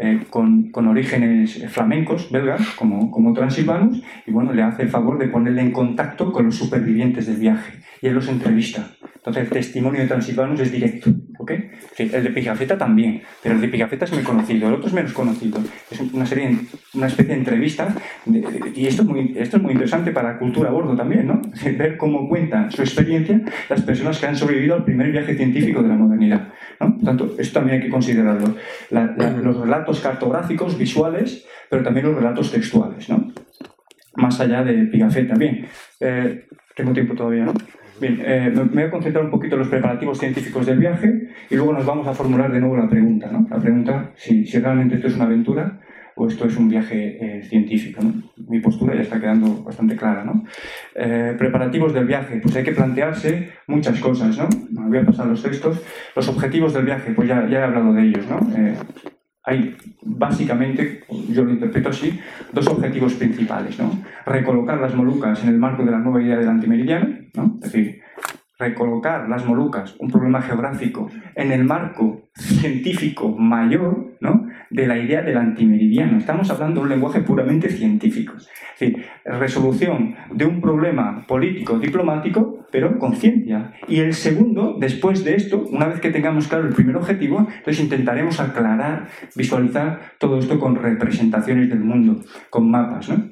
con orígenes flamencos, belgas, como Transilvanus, y bueno, le hace el favor de ponerle en contacto con los supervivientes del viaje, y él los entrevista. Entonces el testimonio de Transilvanus es directo, ¿ok? Sí, el de Pigafetta también, pero el de Pigafetta es muy conocido, el otro es menos conocido. Es una especie de entrevista, y esto es muy interesante para la cultura a bordo también, ¿no? Ver cómo cuentan su experiencia las personas que han sobrevivido al primer viaje científico de la modernidad, ¿no? Por tanto, esto también hay que considerarlo. Los relatos cartográficos, visuales, pero también los relatos textuales, ¿no? Más allá de Pigafetta. Bien, tengo tiempo todavía, ¿no? Bien, me voy a concentrar un poquito en los preparativos científicos del viaje y luego nos vamos a formular de nuevo la pregunta, ¿no? La pregunta, si realmente esto es una aventura o esto es un viaje científico, ¿no? Mi postura ya está quedando bastante clara, ¿no? Preparativos del viaje, pues hay que plantearse muchas cosas, ¿no? Me voy a pasar los textos. Los objetivos del viaje, pues ya he hablado de ellos, ¿no? Hay básicamente, yo lo interpreto así, dos objetivos principales, ¿no? Recolocar las Molucas en el marco de la nueva idea del antimeridiano, ¿no? Es decir, recolocar las Molucas, un problema geográfico, en el marco científico mayor, ¿no?, de la idea del antimeridiano. Estamos hablando de un lenguaje puramente científico. Es decir, resolución de un problema político, diplomático, pero con ciencia. Y el segundo, después de esto, una vez que tengamos claro el primer objetivo, entonces intentaremos aclarar, visualizar todo esto con representaciones del mundo, con mapas, ¿no?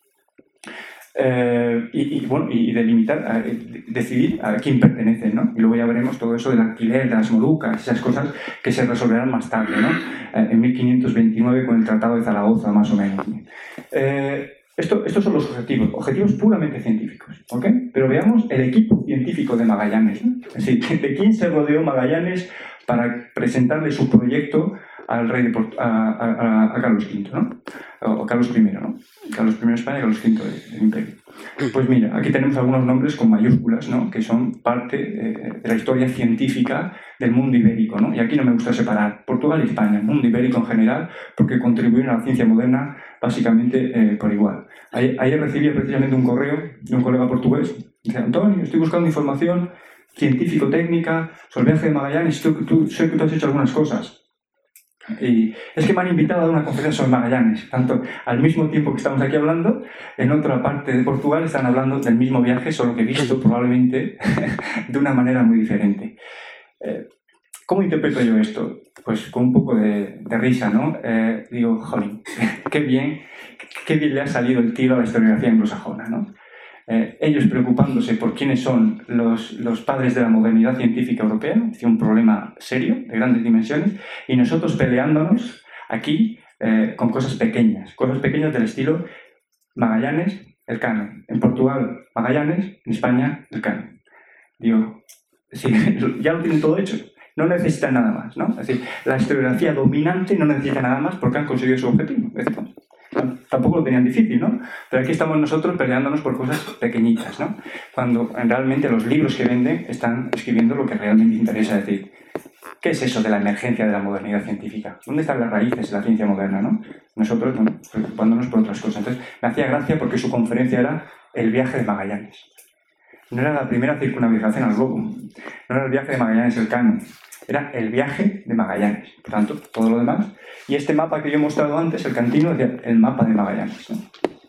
Y delimitar, decidir a quién pertenece, ¿no? Y luego ya veremos todo eso del alquiler, de las Molucas, esas cosas que se resolverán más tarde, ¿no? En 1529 con el Tratado de Zaragoza, más o menos. Estos son los objetivos puramente científicos, ¿ok? Pero veamos el equipo científico de Magallanes, ¿no? Es decir, ¿de quién se rodeó Magallanes para presentarle su proyecto al rey a Carlos V, ¿no? O Carlos I, ¿no? Carlos I de España y Carlos V del Imperio. Pues mira, aquí tenemos algunos nombres con mayúsculas, ¿no?, que son parte de la historia científica del mundo ibérico, ¿no? Y aquí no me gusta separar Portugal y España, el mundo ibérico en general, porque contribuyen a la ciencia moderna básicamente por igual. Ayer recibí precisamente un correo de un colega portugués. Dice: Antonio, estoy buscando información científico-técnica sobre el viaje de Magallanes, sé que tú has hecho algunas cosas. Y es que me han invitado a dar una conferencia sobre Magallanes. Tanto al mismo tiempo que estamos aquí hablando, en otra parte de Portugal están hablando del mismo viaje, solo que visto probablemente de una manera muy diferente. ¿Cómo interpreto yo esto? Pues con un poco de risa, ¿no? Digo, jolín, qué bien le ha salido el tiro a la historiografía anglosajona, ¿no? Ellos preocupándose por quiénes son los padres de la modernidad científica europea, es decir, un problema serio, de grandes dimensiones, y nosotros peleándonos aquí con cosas pequeñas del estilo Magallanes, Elcano. En Portugal, Magallanes; en España, Elcano. Digo, sí, ya lo tienen todo hecho. No necesitan nada más, ¿no? Es decir, la historiografía dominante no necesita nada más porque han conseguido su objetivo. Es decir, tampoco lo tenían difícil, ¿no? Pero aquí estamos nosotros peleándonos por cosas pequeñitas, ¿no? Cuando realmente los libros que venden están escribiendo lo que realmente interesa. Es decir, ¿qué es eso de la emergencia de la modernidad científica? ¿Dónde están las raíces de la ciencia moderna, no? Nosotros, bueno, preocupándonos por otras cosas. Entonces, me hacía gracia porque su conferencia era el viaje de Magallanes. No era la primera circunnavegación al globo, no era el viaje de Magallanes Elcano, era el viaje de Magallanes. Por tanto, todo lo demás. Y este mapa que yo he mostrado antes, el Cantino, es el mapa de Magallanes, ¿no?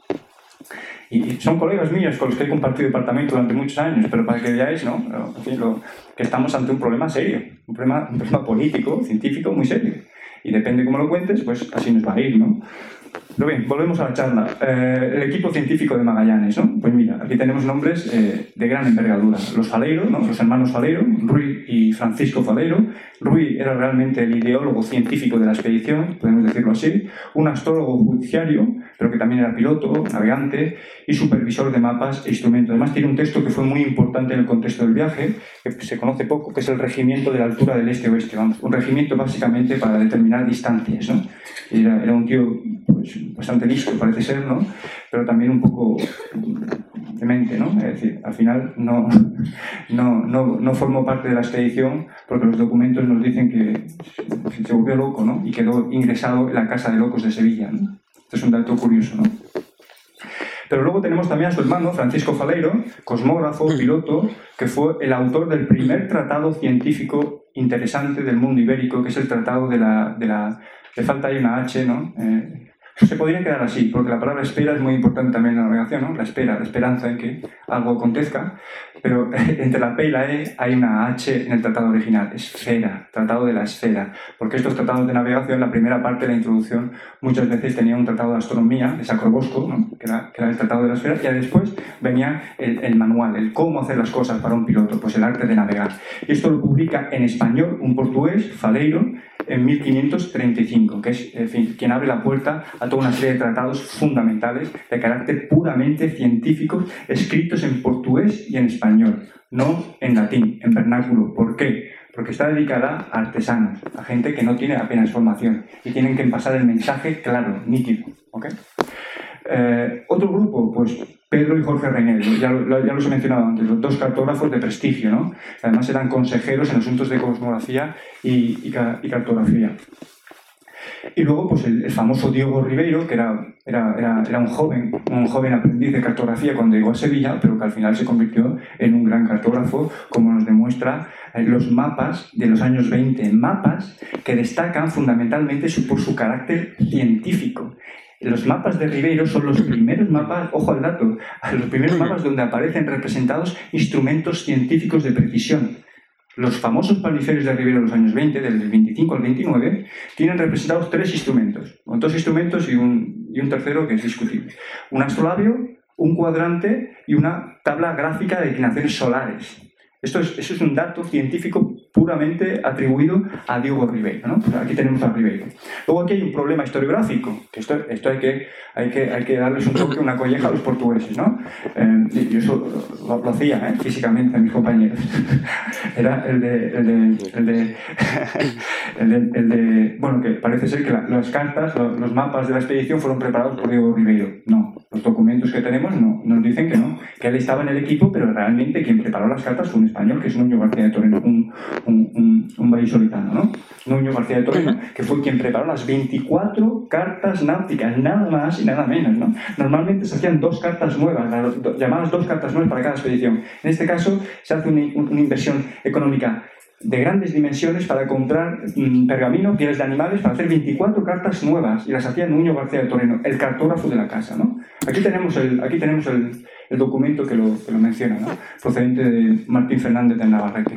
Y son colegas míos con los que he compartido departamento durante muchos años, pero para que veáis, ¿no?, en fin, que estamos ante un problema serio, un problema político, científico muy serio. Y depende cómo lo cuentes, pues así nos va a ir, ¿no? Pero bien, volvemos a la charla. El equipo científico de Magallanes, ¿no? Pues mira, aquí tenemos nombres de gran envergadura. Los Faleiro, ¿no?, los hermanos Faleiro, Ruy y Francisco Faleiro. Ruy era realmente el ideólogo científico de la expedición, podemos decirlo así, un astrólogo judiciario, pero que también era piloto, navegante y supervisor de mapas e instrumentos. Además tiene un texto que fue muy importante en el contexto del viaje, que se conoce poco, que es el regimiento de la altura del este-oeste. Vamos, un regimiento básicamente para determinar distancias, ¿no? Era un tío, pues, bastante listo, parece ser, ¿no?, pero también un poco demente, ¿no? Es decir, al final no formó parte de la expedición porque los documentos nos dicen que se volvió loco, ¿no?, y quedó ingresado en la Casa de Locos de Sevilla, ¿no? Esto es un dato curioso, ¿no? Pero luego tenemos también a su hermano, Francisco Faleiro, cosmógrafo, piloto, que fue el autor del primer tratado científico interesante del mundo ibérico, que es el tratado le falta ahí una H, ¿no? Se podría quedar así, porque la palabra espera es muy importante también en la navegación, ¿no? La espera, la esperanza en que algo acontezca, pero entre la P y la E hay una H en el tratado original, esfera, tratado de la esfera, porque estos tratados de navegación, la primera parte de la introducción, muchas veces tenía un tratado de astronomía, de Sacrobosco, ¿no?, que era el tratado de la esfera, y después venía el manual, el cómo hacer las cosas para un piloto, pues el arte de navegar. Y esto lo publica en español un portugués, Faleiro, en 1535, que es, en fin, quien abre la puerta a toda una serie de tratados fundamentales de carácter puramente científico, escritos en portugués y en español, no en latín, en vernáculo. ¿Por qué? Porque está dedicada a artesanos, a gente que no tiene apenas formación y tienen que pasar el mensaje claro, nítido. ¿Okay? Otro grupo, pues Pedro y Jorge Reinel, ya los he mencionado antes, los dos cartógrafos de prestigio, ¿no? Además eran consejeros en asuntos de cosmografía y cartografía. Y luego, pues el famoso Diogo Ribeiro, que era un joven aprendiz de cartografía cuando llegó a Sevilla, pero que al final se convirtió en un gran cartógrafo, como nos demuestra los mapas de los años 20, mapas que destacan fundamentalmente por su carácter científico. Los mapas de Ribeiro son los primeros mapas, ojo al dato, los primeros mapas donde aparecen representados instrumentos científicos de precisión. Los famosos paliferios de Ribeiro de los años 20, del 25 al 29, tienen representados 3 instrumentos, o 2 instrumentos y un tercero que es discutible. Un astrolabio, un cuadrante y una tabla gráfica de declinaciones solares. Eso es un dato científico puramente atribuido a Diogo Ribeiro, ¿no? Aquí tenemos a Ribeiro. Luego aquí hay un problema historiográfico, que esto hay que darles un toque, una colleja a los portugueses, ¿no? Yo eso lo hacía físicamente a mis compañeros. Era el de bueno, que parece ser que las cartas, los mapas de la expedición fueron preparados por Diogo Ribeiro. No, los documentos que tenemos no, nos dicen que él estaba en el equipo, pero realmente quien preparó las cartas fue un español, que es Nuño García de Toreno, un vallisoletano, ¿no? Nuño García de Toreno, que fue quien preparó las 24 cartas náuticas, nada más y nada menos, ¿no? Normalmente se hacían 2 cartas nuevas, llamadas 2 cartas nuevas para cada expedición. En este caso se hace una inversión económica de grandes dimensiones para comprar pergamino, pieles de animales, para hacer 24 cartas nuevas, y las hacía Nuño García de Toreno, el cartógrafo de la casa, ¿no? Aquí tenemos el documento que lo menciona, ¿no? Procedente de Martín Fernández de Navarrete.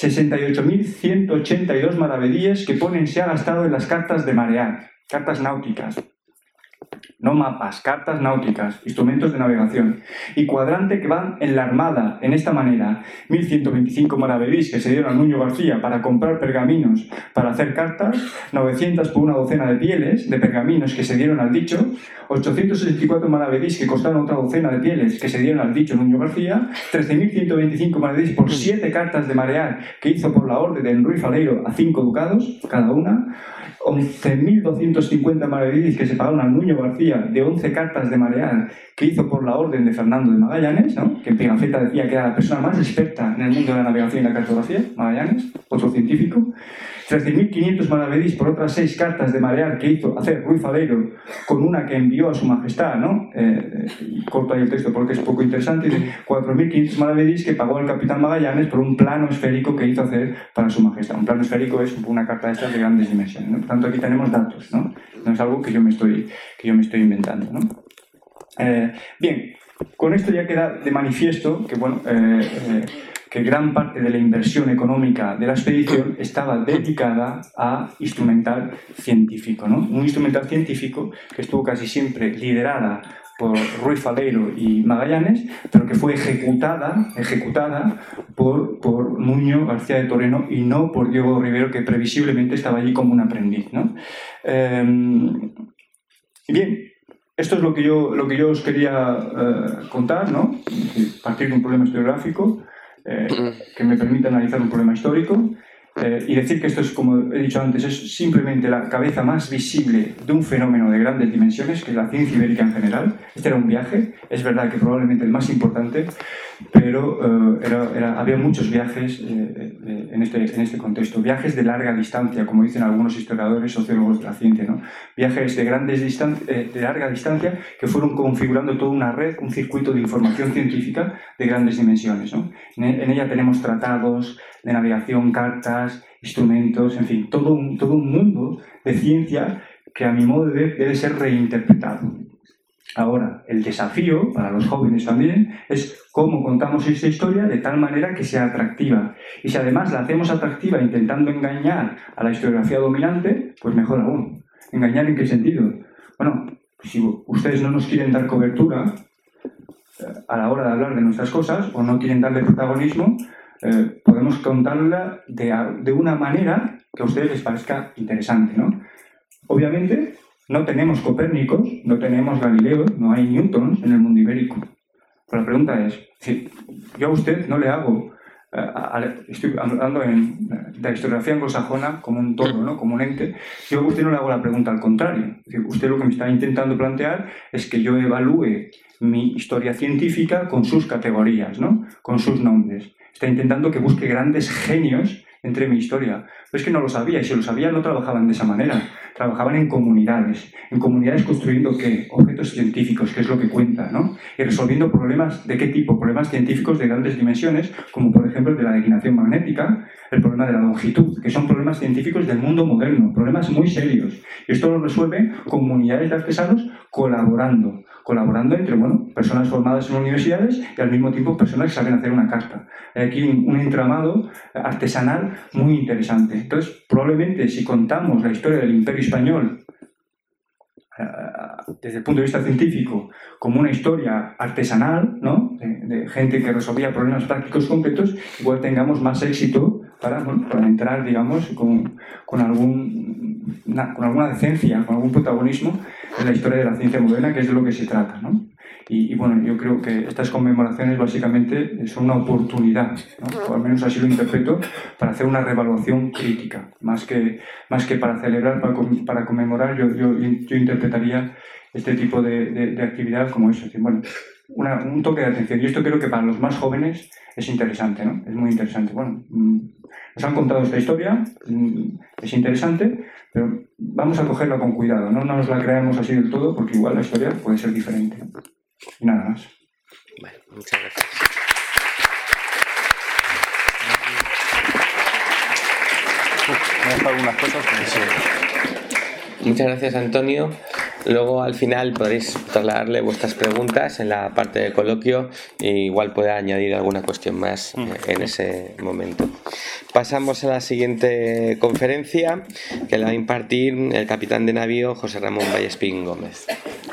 68.182 maravedíes que ponen se ha gastado en las cartas de marear, cartas náuticas. No mapas, cartas náuticas, instrumentos de navegación. Y cuadrante que van en la armada, en esta manera. 1.125 maravedís que se dieron a Nuño García para comprar pergaminos para hacer cartas, 900 por una docena de pieles de pergaminos que se dieron al dicho, 864 maravedís que costaron otra docena de pieles que se dieron al dicho Nuño García, 13.125 maravedís por 7 cartas de marear que hizo por la orden de Ruy Faleiro a 5 ducados cada una, 11.250 maravedís que se pagaron al Nuño García de 11 cartas de marear que hizo por la orden de Fernando de Magallanes, ¿no? Que en Pigafetta decía que era la persona más experta en el mundo de la navegación y la cartografía, Magallanes, otro científico. 13.500 maravedís por otras 6 cartas de marear que hizo hacer Ruy Faleiro con una que envió a su majestad, ¿no? Corto ahí el texto porque es poco interesante. 4.500 maravedís que pagó el capitán Magallanes por un plano esférico que hizo hacer para su majestad. Un plano esférico es una carta de estas de grandes dimensiones, ¿no? Por tanto, aquí tenemos datos, ¿no? No es algo que yo me estoy inventando, ¿no? Bien, con esto ya queda de manifiesto que, bueno, que gran parte de la inversión económica de la expedición estaba dedicada a instrumental científico, ¿no? Un instrumental científico que estuvo casi siempre liderada por Ruy Faleiro y Magallanes, pero que fue ejecutada por Nuño García de Toreno y no por Diogo Ribeiro, que previsiblemente estaba allí como un aprendiz, ¿no? Bien, esto es lo que yo os quería contar, ¿no? Partir de un problema historiográfico que me permite analizar un problema histórico y decir que esto es, como he dicho antes, es simplemente la cabeza más visible de un fenómeno de grandes dimensiones, que es la ciencia ibérica en general. Este era un viaje, es verdad que probablemente el más importante, pero había muchos viajes en este contexto, viajes de larga distancia, como dicen algunos historiadores, sociólogos de la ciencia, ¿no? Viajes de larga distancia que fueron configurando toda una red, un circuito de información científica de grandes dimensiones, ¿no? En ella tenemos tratados de navegación, cartas, instrumentos, en fin, todo un mundo de ciencia que a mi modo de ver debe ser reinterpretado. Ahora, el desafío para los jóvenes también es cómo contamos esta historia de tal manera que sea atractiva. Y si además la hacemos atractiva intentando engañar a la historiografía dominante, pues mejor aún. ¿Engañar en qué sentido? Bueno, si ustedes no nos quieren dar cobertura a la hora de hablar de nuestras cosas o no quieren darle protagonismo, podemos contarla de una manera que a ustedes les parezca interesante, ¿no? Obviamente, no tenemos Copérnicos, no tenemos Galileo, no hay Newtons en el mundo ibérico. Pero la pregunta es, si yo a usted no le hago, estoy hablando de la historiografía anglosajona como un todo, ¿no? Como un ente, yo a usted no le hago la pregunta al contrario. Es decir, usted lo que me está intentando plantear es que yo evalúe mi historia científica con sus categorías, ¿no? Con sus nombres. Está intentando que busque grandes genios entre mi historia. Pero es que no lo sabía, y si lo sabía no trabajaban de esa manera. Trabajaban en comunidades construyendo ¿qué? Objetos científicos, que es lo que cuenta, ¿no? Y resolviendo problemas ¿de qué tipo? Problemas científicos de grandes dimensiones, como por ejemplo el de la declinación magnética, el problema de la longitud, que son problemas científicos del mundo moderno, problemas muy serios. Y esto lo resuelven comunidades de artesanos colaborando entre personas formadas en universidades y al mismo tiempo personas que saben hacer una carta. Hay aquí un entramado artesanal muy interesante. Entonces, probablemente si contamos la historia del Imperio Español desde el punto de vista científico como una historia artesanal, ¿no? de gente que resolvía problemas prácticos concretos, igual tengamos más éxito para entrar, digamos, con alguna decencia, con algún protagonismo en la historia de la ciencia moderna, que es de lo que se trata, ¿no? Y bueno, yo creo que estas conmemoraciones básicamente son una oportunidad, ¿no? O al menos así lo interpreto, para hacer una reevaluación crítica, más que para celebrar, para conmemorar. Yo interpretaría este tipo de actividad como eso, es decir, bueno, un toque de atención. Y esto creo que para los más jóvenes es interesante, ¿no? Es muy interesante. Bueno, nos han contado esta historia, es interesante, pero vamos a cogerla con cuidado, no nos la creamos así del todo, porque igual la historia puede ser diferente, ¿no? Y nada más. Vale, muchas gracias. Me he dejado algunas cosas, pero sí. Muchas gracias, Antonio. Luego al final podréis trasladarle vuestras preguntas en la parte de coloquio e igual puede añadir alguna cuestión más en ese momento. Pasamos a la siguiente conferencia, que la va a impartir el capitán de navío José Ramón Vallespín Gómez.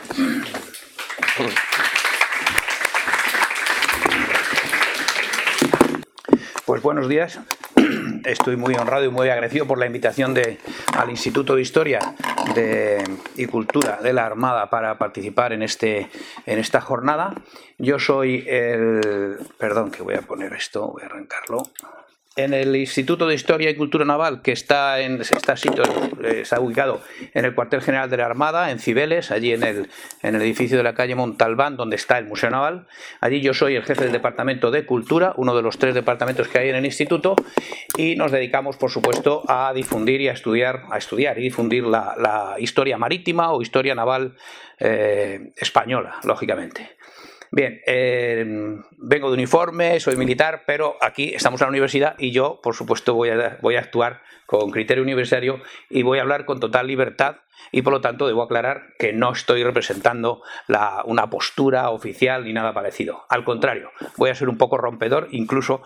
Pues buenos días. Estoy muy honrado y muy agradecido por la invitación al Instituto de Historia y Cultura de la Armada para participar en esta jornada. Yo soy Perdón, que voy a poner esto, voy a arrancarlo. En el Instituto de Historia y Cultura Naval, que está ubicado en el cuartel general de la Armada, en Cibeles, allí en el edificio de la calle Montalbán, donde está el Museo Naval. Allí yo soy el jefe del Departamento de Cultura, uno de los 3 departamentos que hay en el instituto, y nos dedicamos, por supuesto, a difundir y a estudiar y difundir la historia marítima o historia naval española, lógicamente. Bien, vengo de uniforme, soy militar, pero aquí estamos en la universidad y yo, por supuesto, voy a actuar con criterio universitario y voy a hablar con total libertad y, por lo tanto, debo aclarar que no estoy representando una postura oficial ni nada parecido. Al contrario, voy a ser un poco rompedor, incluso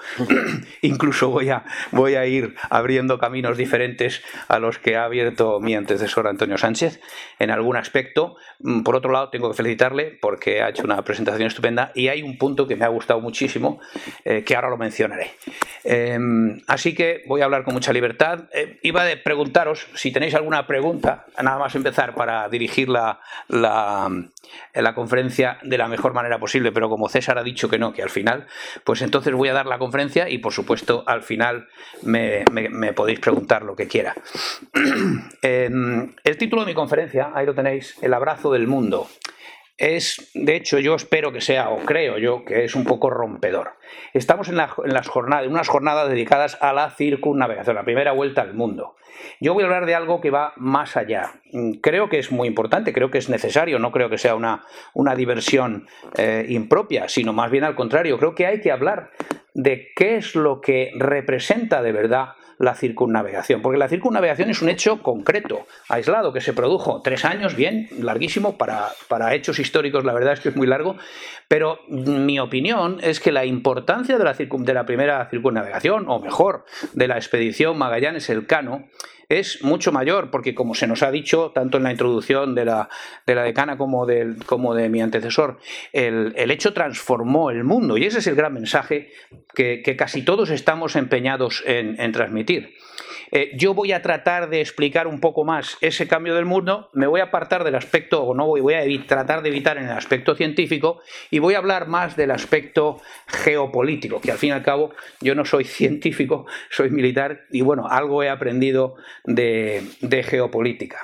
voy a ir abriendo caminos diferentes a los que ha abierto mi antecesor Antonio Sánchez en algún aspecto. Por otro lado, tengo que felicitarle porque ha hecho una presentación estupenda y hay un punto que me ha gustado muchísimo, que ahora lo mencionaré. Así que voy a hablar con mucha libertad. Iba a preguntaros si tenéis alguna pregunta, nada más empezar, para dirigir la conferencia de la mejor manera posible, pero como César ha dicho que no, que al final, pues entonces voy a dar la conferencia y por supuesto al final me podéis preguntar lo que quiera. El título de mi conferencia, ahí lo tenéis, El abrazo del mundo. De hecho, yo espero que sea, o creo yo, que es un poco rompedor. Estamos en unas jornadas dedicadas a la circunnavegación, la primera vuelta al mundo. Yo voy a hablar de algo que va más allá. Creo que es muy importante, creo que es necesario, no creo que sea una diversión impropia, sino más bien al contrario. Creo que hay que hablar de qué es lo que representa de verdad la circunnavegación, porque la circunnavegación es un hecho concreto, aislado, que se produjo 3 años, bien, larguísimo, para hechos históricos la verdad es que es muy largo, pero mi opinión es que la importancia de la primera circunnavegación, o mejor, de la expedición Magallanes-Elcano, es mucho mayor, porque como se nos ha dicho, tanto en la introducción de la decana como de mi antecesor, el hecho transformó el mundo, y ese es el gran mensaje que casi todos estamos empeñados en transmitir. permitir. Yo voy a tratar de explicar un poco más ese cambio del mundo, me voy a apartar del aspecto, o no voy a tratar de evitar en el aspecto científico, y voy a hablar más del aspecto geopolítico, que al fin y al cabo yo no soy científico, soy militar, y bueno, algo he aprendido de geopolítica.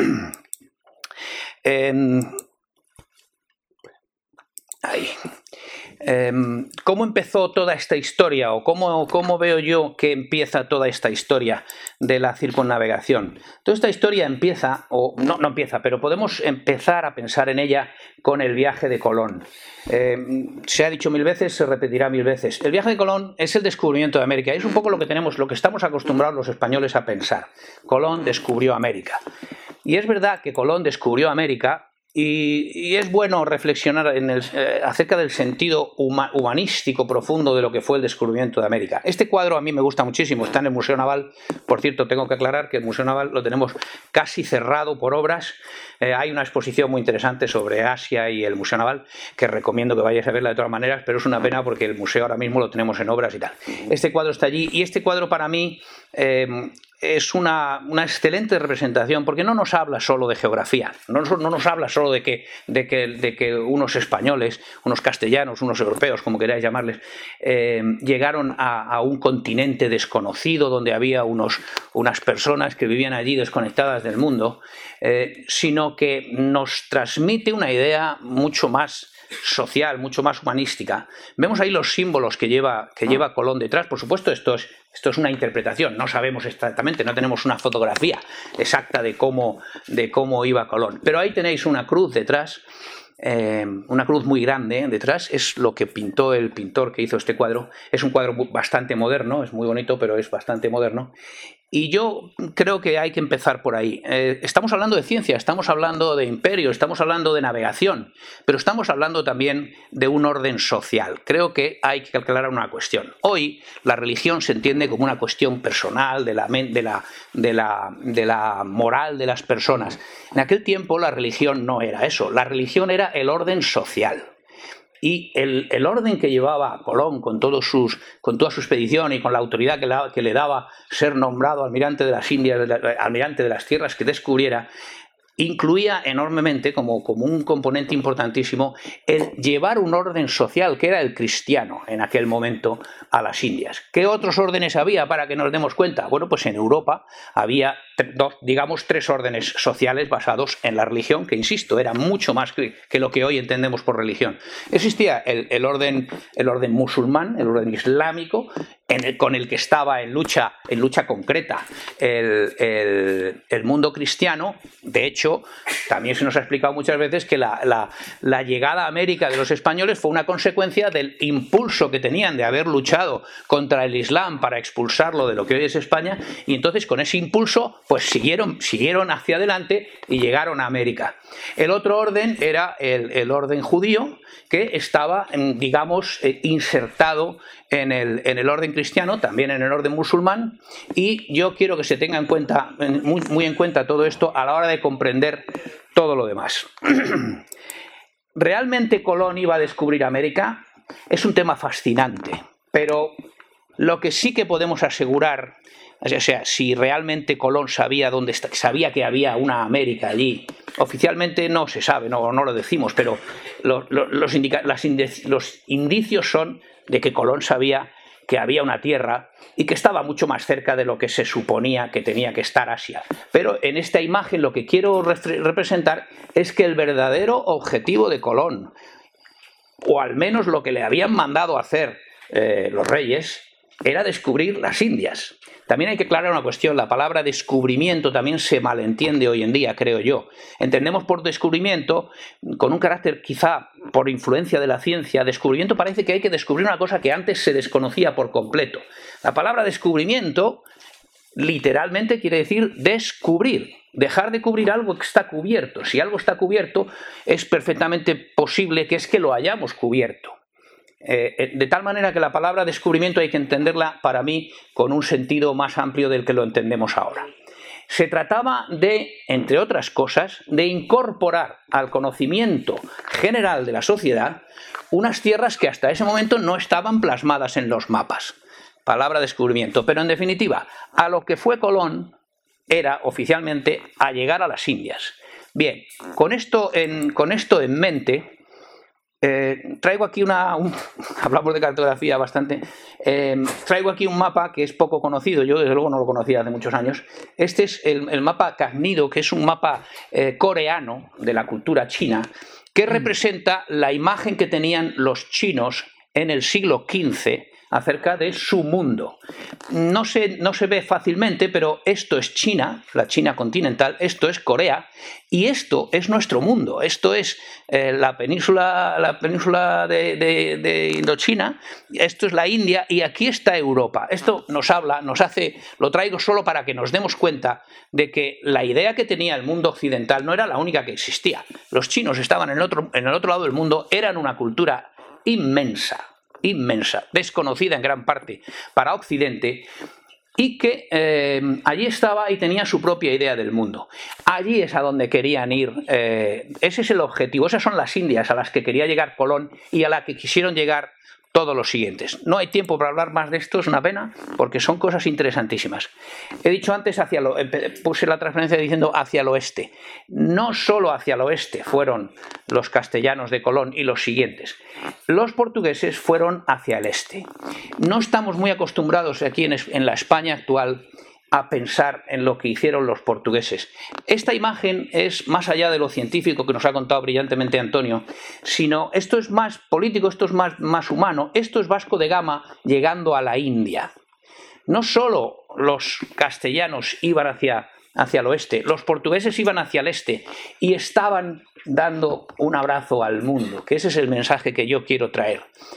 Ahí. ¿Cómo empezó toda esta historia o cómo veo yo que empieza toda esta historia de la circunnavegación? Toda esta historia empieza, o no empieza, pero podemos empezar a pensar en ella con el viaje de Colón. Se ha dicho 1000 veces, se repetirá 1000 veces. El viaje de Colón es el descubrimiento de América. Es un poco lo que estamos acostumbrados los españoles a pensar. Colón descubrió América. Y es verdad que Colón descubrió América. Y es bueno reflexionar acerca del sentido humanístico profundo de lo que fue el descubrimiento de América. Este cuadro a mí me gusta muchísimo, está en el Museo Naval. Por cierto, tengo que aclarar que el Museo Naval lo tenemos casi cerrado por obras. Hay una exposición muy interesante sobre Asia y el Museo Naval, que recomiendo que vayáis a verla de todas maneras, pero es una pena porque el museo ahora mismo lo tenemos en obras y tal. Este cuadro está allí, y este cuadro para mí es una excelente representación, porque no nos habla solo de geografía, no nos habla solo de que unos españoles, unos castellanos, unos europeos, como queráis llamarles, llegaron a un continente desconocido donde había unas personas que vivían allí desconectadas del mundo, sino que nos transmite una idea mucho más social, mucho más humanística. Vemos ahí los símbolos que lleva Colón detrás. Por supuesto, esto es una interpretación, no sabemos exactamente, no tenemos una fotografía exacta de cómo iba Colón. Pero ahí tenéis una cruz detrás, una cruz muy grande detrás. Es lo que pintó el pintor que hizo este cuadro. Es un cuadro bastante moderno, es muy bonito, pero es bastante moderno. Y yo creo que hay que empezar por ahí. Estamos hablando de ciencia, estamos hablando de imperio, estamos hablando de navegación, pero estamos hablando también de un orden social. Creo que hay que aclarar una cuestión. Hoy la religión se entiende como una cuestión personal de la moral de las personas. En aquel tiempo la religión no era eso, la religión era el orden social. Y el orden que llevaba Colón con toda su expedición y con la autoridad que le daba ser nombrado almirante de las Indias, almirante de las tierras que descubriera, incluía enormemente, como un componente importantísimo, el llevar un orden social que era el cristiano en aquel momento a las Indias. ¿Qué otros órdenes había para que nos demos cuenta? Bueno, pues en Europa había tres órdenes sociales basados en la religión, que insisto, era mucho más que lo que hoy entendemos por religión. Existía el orden musulmán, el orden islámico, con el que estaba en lucha concreta el mundo cristiano. De hecho, también se nos ha explicado muchas veces que la llegada a América de los españoles fue una consecuencia del impulso que tenían de haber luchado contra el Islam para expulsarlo de lo que hoy es España, y entonces con ese impulso pues siguieron hacia adelante y llegaron a América. El otro orden era el orden judío, que estaba, digamos, insertado en el orden cristiano, también en el orden musulmán, y yo quiero que se tenga en cuenta, muy en cuenta todo esto a la hora de comprender todo lo demás. ¿Realmente Colón iba a descubrir América? Es un tema fascinante, pero lo que sí que podemos asegurar, o sea, si realmente Colón sabía que había una América allí, oficialmente no se sabe, no lo decimos, pero los indicios son de que Colón sabía que había una tierra y que estaba mucho más cerca de lo que se suponía que tenía que estar Asia. Pero en esta imagen lo que quiero representar es que el verdadero objetivo de Colón, o al menos lo que le habían mandado hacer los reyes, era descubrir las Indias. También hay que aclarar una cuestión: la palabra descubrimiento también se malentiende hoy en día, creo yo. Entendemos por descubrimiento, con un carácter quizá por influencia de la ciencia, descubrimiento parece que hay que descubrir una cosa que antes se desconocía por completo. La palabra descubrimiento literalmente quiere decir descubrir, dejar de cubrir algo que está cubierto. Si algo está cubierto, es perfectamente posible que es que lo hayamos cubierto. De tal manera que la palabra descubrimiento hay que entenderla, para mí, con un sentido más amplio del que lo entendemos ahora. Se trataba de, entre otras cosas, de incorporar al conocimiento general de la sociedad unas tierras que hasta ese momento no estaban plasmadas en los mapas. palabra descubrimiento. Pero en definitiva, a lo que fue Colón era oficialmente a llegar a las Indias. Bien, con esto en mente, traigo aquí hablamos de cartografía bastante, traigo aquí un mapa que es poco conocido, yo desde luego no lo conocía hace muchos años. Este es el mapa Cagnido, que es un mapa coreano de la cultura china, que representa la imagen que tenían los chinos en el siglo XV acerca de su mundo. No se ve fácilmente, pero esto es China, la China continental, esto es Corea, y esto es nuestro mundo. Esto es la península de Indochina, esto es la India, y aquí está Europa. Esto lo traigo solo para que nos demos cuenta de que la idea que tenía el mundo occidental no era la única que existía. Los chinos estaban en el otro lado del mundo, eran una cultura inmensa, desconocida en gran parte para Occidente, y que allí estaba y tenía su propia idea del mundo. Allí es a donde querían ir, ese es el objetivo, esas son las Indias a las que quería llegar Colón y a las que quisieron llegar todos los siguientes. No hay tiempo para hablar más de esto, es una pena, porque son cosas interesantísimas. He dicho antes, puse la transferencia diciendo hacia el oeste. No solo hacia el oeste fueron los castellanos de Colón y los siguientes. Los portugueses fueron hacia el este. No estamos muy acostumbrados aquí en la España actual a pensar en lo que hicieron los portugueses. Esta imagen es más allá de lo científico que nos ha contado brillantemente Antonio, sino esto es más político, esto es más humano, esto es Vasco de Gama llegando a la India. No solo los castellanos iban hacia el oeste, los portugueses iban hacia el este y estaban dando un abrazo al mundo, que ese es el mensaje que yo quiero traer.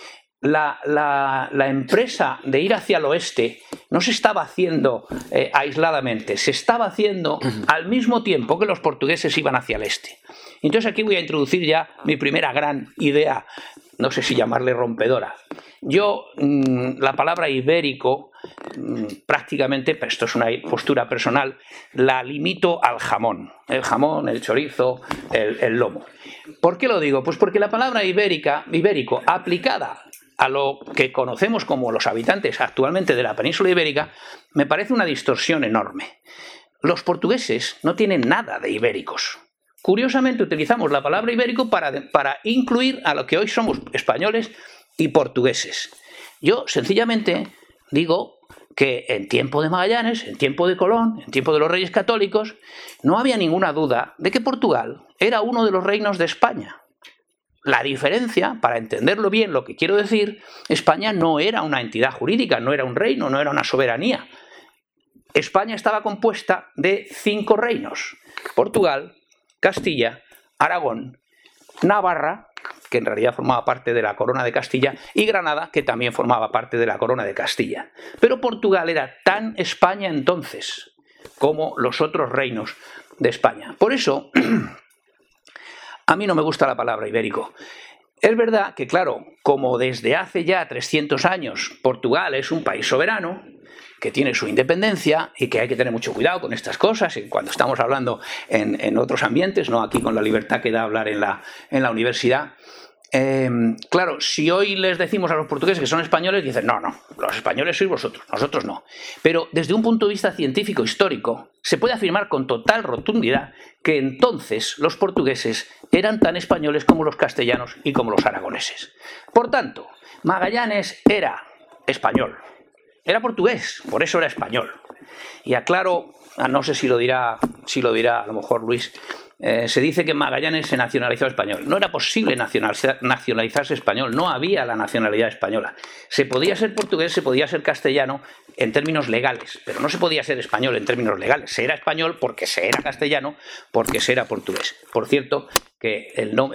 La empresa de ir hacia el oeste no se estaba haciendo aisladamente, se estaba haciendo al mismo tiempo que los portugueses iban hacia el este. Entonces aquí voy a introducir ya mi primera gran idea, no sé si llamarle rompedora. Yo la palabra ibérico prácticamente, pero esto es una postura personal, la limito al jamón. El jamón, el chorizo, el lomo. ¿Por qué lo digo? Pues porque la palabra ibérico aplicada a lo que conocemos como los habitantes actualmente de la península ibérica, me parece una distorsión enorme. Los portugueses no tienen nada de ibéricos. Curiosamente utilizamos la palabra ibérico para incluir a lo que hoy somos españoles y portugueses. Yo sencillamente digo que en tiempo de Magallanes, en tiempo de Colón, en tiempo de los Reyes Católicos, no había ninguna duda de que Portugal era uno de los reinos de España. La diferencia, para entenderlo bien lo que quiero decir, España no era una entidad jurídica, no era un reino, no era una soberanía. España estaba compuesta de 5 reinos: Portugal, Castilla, Aragón, Navarra, que en realidad formaba parte de la corona de Castilla, y Granada, que también formaba parte de la corona de Castilla. Pero Portugal era tan España entonces como los otros reinos de España. Por eso, a mí no me gusta la palabra ibérico. Es verdad que, claro, como desde hace ya 300 años Portugal es un país soberano, que tiene su independencia y que hay que tener mucho cuidado con estas cosas cuando estamos hablando en otros ambientes, no aquí con la libertad que da hablar en la universidad. Claro, si hoy les decimos a los portugueses que son españoles, dicen, no, los españoles sois vosotros, nosotros no. Pero desde un punto de vista científico histórico, se puede afirmar con total rotundidad que entonces los portugueses eran tan españoles como los castellanos y como los aragoneses. Por tanto, Magallanes era español, era portugués, por eso era español. Y aclaro, no sé si lo dirá a lo mejor Luis, se dice que Magallanes se nacionalizó español. No era posible nacionalizarse español, no había la nacionalidad española. Se podía ser portugués, se podía ser castellano en términos legales, pero no se podía ser español en términos legales. Se era español porque se era castellano, porque se era portugués. Por cierto, que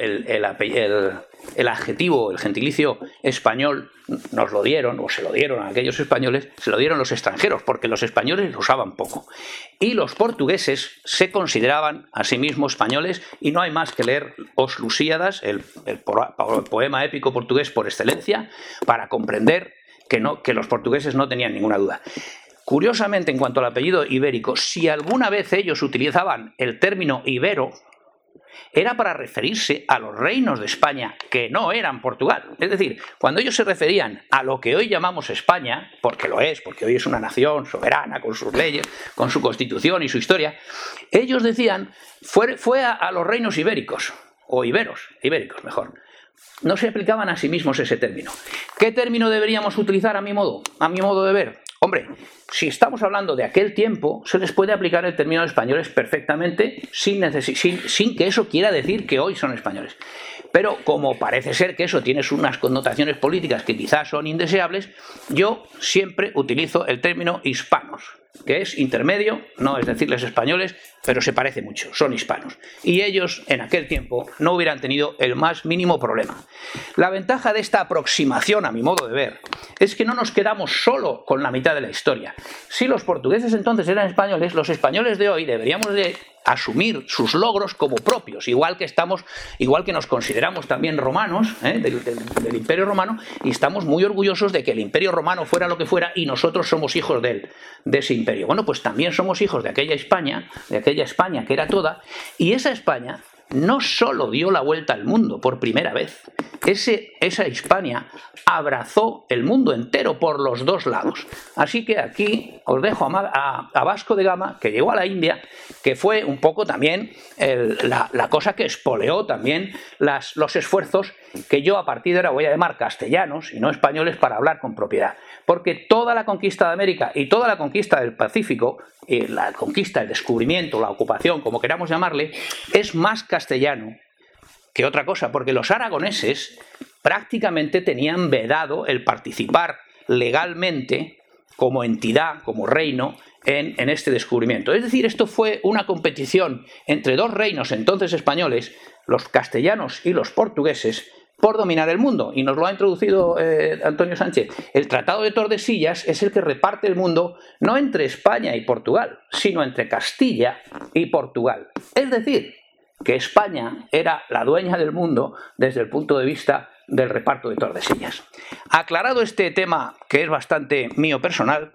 el adjetivo, el gentilicio español nos lo dieron, o se lo dieron a aquellos españoles, se lo dieron los extranjeros, porque los españoles lo usaban poco. Y los portugueses se consideraban a sí mismos españoles, y no hay más que leer Os Lusíadas, el poema épico portugués por excelencia, para comprender que los portugueses no tenían ninguna duda. Curiosamente, en cuanto al apellido ibérico, si alguna vez ellos utilizaban el término ibero, era para referirse a los reinos de España que no eran Portugal. Es decir, cuando ellos se referían a lo que hoy llamamos España, porque lo es, porque hoy es una nación soberana con sus leyes, con su constitución y su historia, ellos decían, fue a los reinos ibéricos, o ibéricos mejor. No se aplicaban a sí mismos ese término. ¿Qué término deberíamos utilizar a mi modo de ver? Hombre, si estamos hablando de aquel tiempo, se les puede aplicar el término de españoles perfectamente sin que eso quiera decir que hoy son españoles. Pero como parece ser que eso tiene unas connotaciones políticas que quizás son indeseables, yo siempre utilizo el término hispanos, que es intermedio, no es decirles españoles, pero se parece mucho, son hispanos. Y ellos en aquel tiempo no hubieran tenido el más mínimo problema. La ventaja de esta aproximación, a mi modo de ver, es que no nos quedamos solo con la mitad de la historia. Si los portugueses entonces eran españoles, los españoles de hoy deberíamos de asumir sus logros como propios, igual que nos consideramos también romanos, del Imperio Romano, y estamos muy orgullosos de que el Imperio Romano fuera lo que fuera y nosotros somos hijos de ese imperio. Bueno, pues también somos hijos de aquella España que era toda, y esa España no solo dio la vuelta al mundo por primera vez, esa Hispania abrazó el mundo entero por los dos lados. Así que aquí os dejo a Vasco de Gama, que llegó a la India, que fue un poco también la cosa que espoleó también los esfuerzos que yo a partir de ahora voy a llamar castellanos y no españoles para hablar con propiedad. Porque toda la conquista de América y toda la conquista del Pacífico, la conquista, el descubrimiento, la ocupación, como queramos llamarle, es más castellano que otra cosa, porque los aragoneses prácticamente tenían vedado el participar legalmente como entidad, como reino, en este descubrimiento. Es decir, esto fue una competición entre dos reinos entonces españoles, los castellanos y los portugueses, por dominar el mundo, y nos lo ha introducido Antonio Sánchez. El Tratado de Tordesillas es el que reparte el mundo no entre España y Portugal, sino entre Castilla y Portugal. Es decir, que España era la dueña del mundo desde el punto de vista del reparto de Tordesillas. Aclarado este tema, que es bastante mío personal,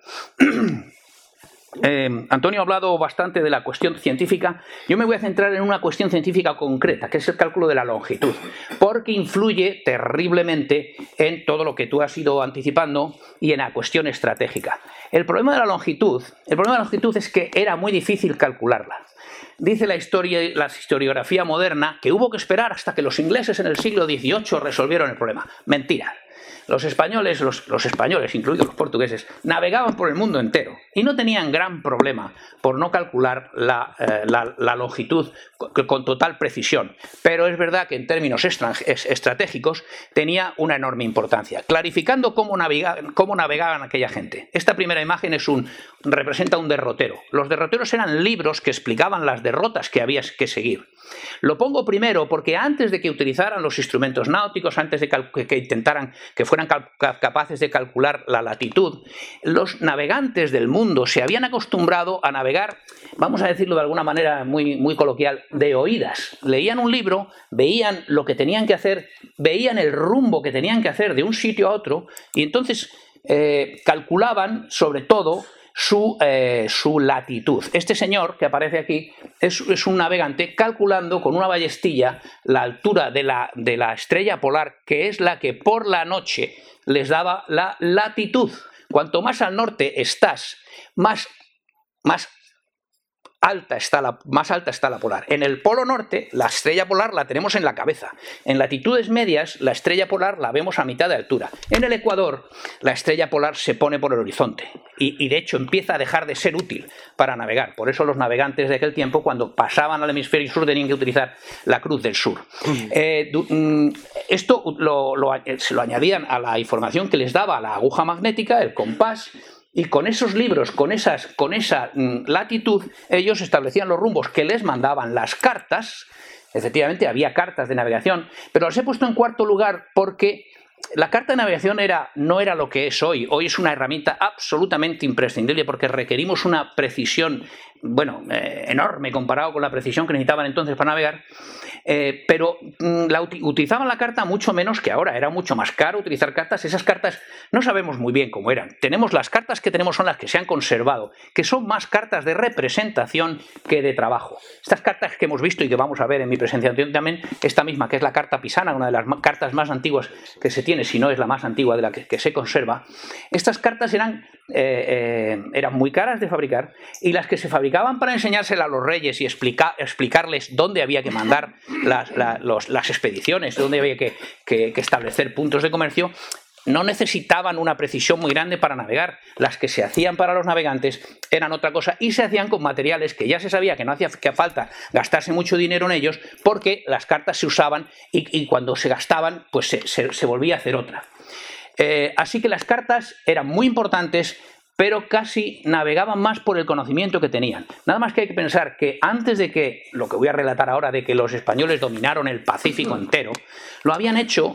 Antonio ha hablado bastante de la cuestión científica. Yo me voy a centrar en una cuestión científica concreta, que es el cálculo de la longitud, porque influye terriblemente en todo lo que tú has ido anticipando y en la cuestión estratégica. El problema de la longitud es que era muy difícil calcularla. Dice la historiografía moderna que hubo que esperar hasta que los ingleses en el siglo XVIII resolvieron el problema. Mentira. Los españoles, incluidos los portugueses, navegaban por el mundo entero y no tenían gran problema por no calcular la longitud con total precisión. Pero es verdad que en términos estratégicos tenía una enorme importancia. Clarificando cómo navegaban aquella gente. Esta primera imagen representa un derrotero. Los derroteros eran libros que explicaban las derrotas que había que seguir. Lo pongo primero porque antes de que utilizaran los instrumentos náuticos, antes de que intentaran que fueran capaces de calcular la latitud, los navegantes del mundo se habían acostumbrado a navegar, vamos a decirlo de alguna manera muy, muy coloquial, de oídas. Leían un libro, veían lo que tenían que hacer, veían el rumbo que tenían que hacer de un sitio a otro y entonces calculaban sobre todo su latitud. Este señor que aparece aquí es un navegante calculando con una ballestilla la altura de la estrella polar, que es la que por la noche les daba la latitud. Cuanto más al norte estás, más alta está la polar. En el polo norte, la estrella polar la tenemos en la cabeza. En latitudes medias, la estrella polar la vemos a mitad de altura. En el ecuador, la estrella polar se pone por el horizonte y de hecho empieza a dejar de ser útil para navegar. Por eso los navegantes de aquel tiempo, cuando pasaban al hemisferio sur, tenían que utilizar la cruz del sur. Esto se lo añadían a la información que les daba la aguja magnética, el compás. Y con esos libros, con esa latitud, ellos establecían los rumbos que les mandaban las cartas. Efectivamente, había cartas de navegación, pero las he puesto en cuarto lugar porque la carta de navegación no era lo que es hoy. Hoy es una herramienta absolutamente imprescindible porque requerimos una precisión enorme comparado con la precisión que necesitaban entonces para navegar, pero utilizaban la carta mucho menos que ahora. Era mucho más caro utilizar cartas. Esas cartas no sabemos muy bien cómo eran. Las cartas que tenemos son las que se han conservado, que son más cartas de representación que de trabajo. Estas cartas que hemos visto y que vamos a ver en mi presentación también, esta misma, que es la carta pisana, una de las cartas más antiguas que se tiene, si no es la más antigua de la que se conserva. Estas cartas eran muy caras de fabricar, y las que se fabricaban para enseñárselas a los reyes y explicarles dónde había que mandar las expediciones, dónde había que establecer puntos de comercio, no necesitaban una precisión muy grande para navegar. Las que se hacían para los navegantes eran otra cosa, y se hacían con materiales que ya se sabía que no hacía falta gastarse mucho dinero en ellos, porque las cartas se usaban y cuando se gastaban pues se volvía a hacer otra. Así que las cartas eran muy importantes, pero casi navegaban más por el conocimiento que tenían. Nada más que hay que pensar que antes de que, lo que voy a relatar ahora, de que los españoles dominaron el Pacífico entero, lo había hecho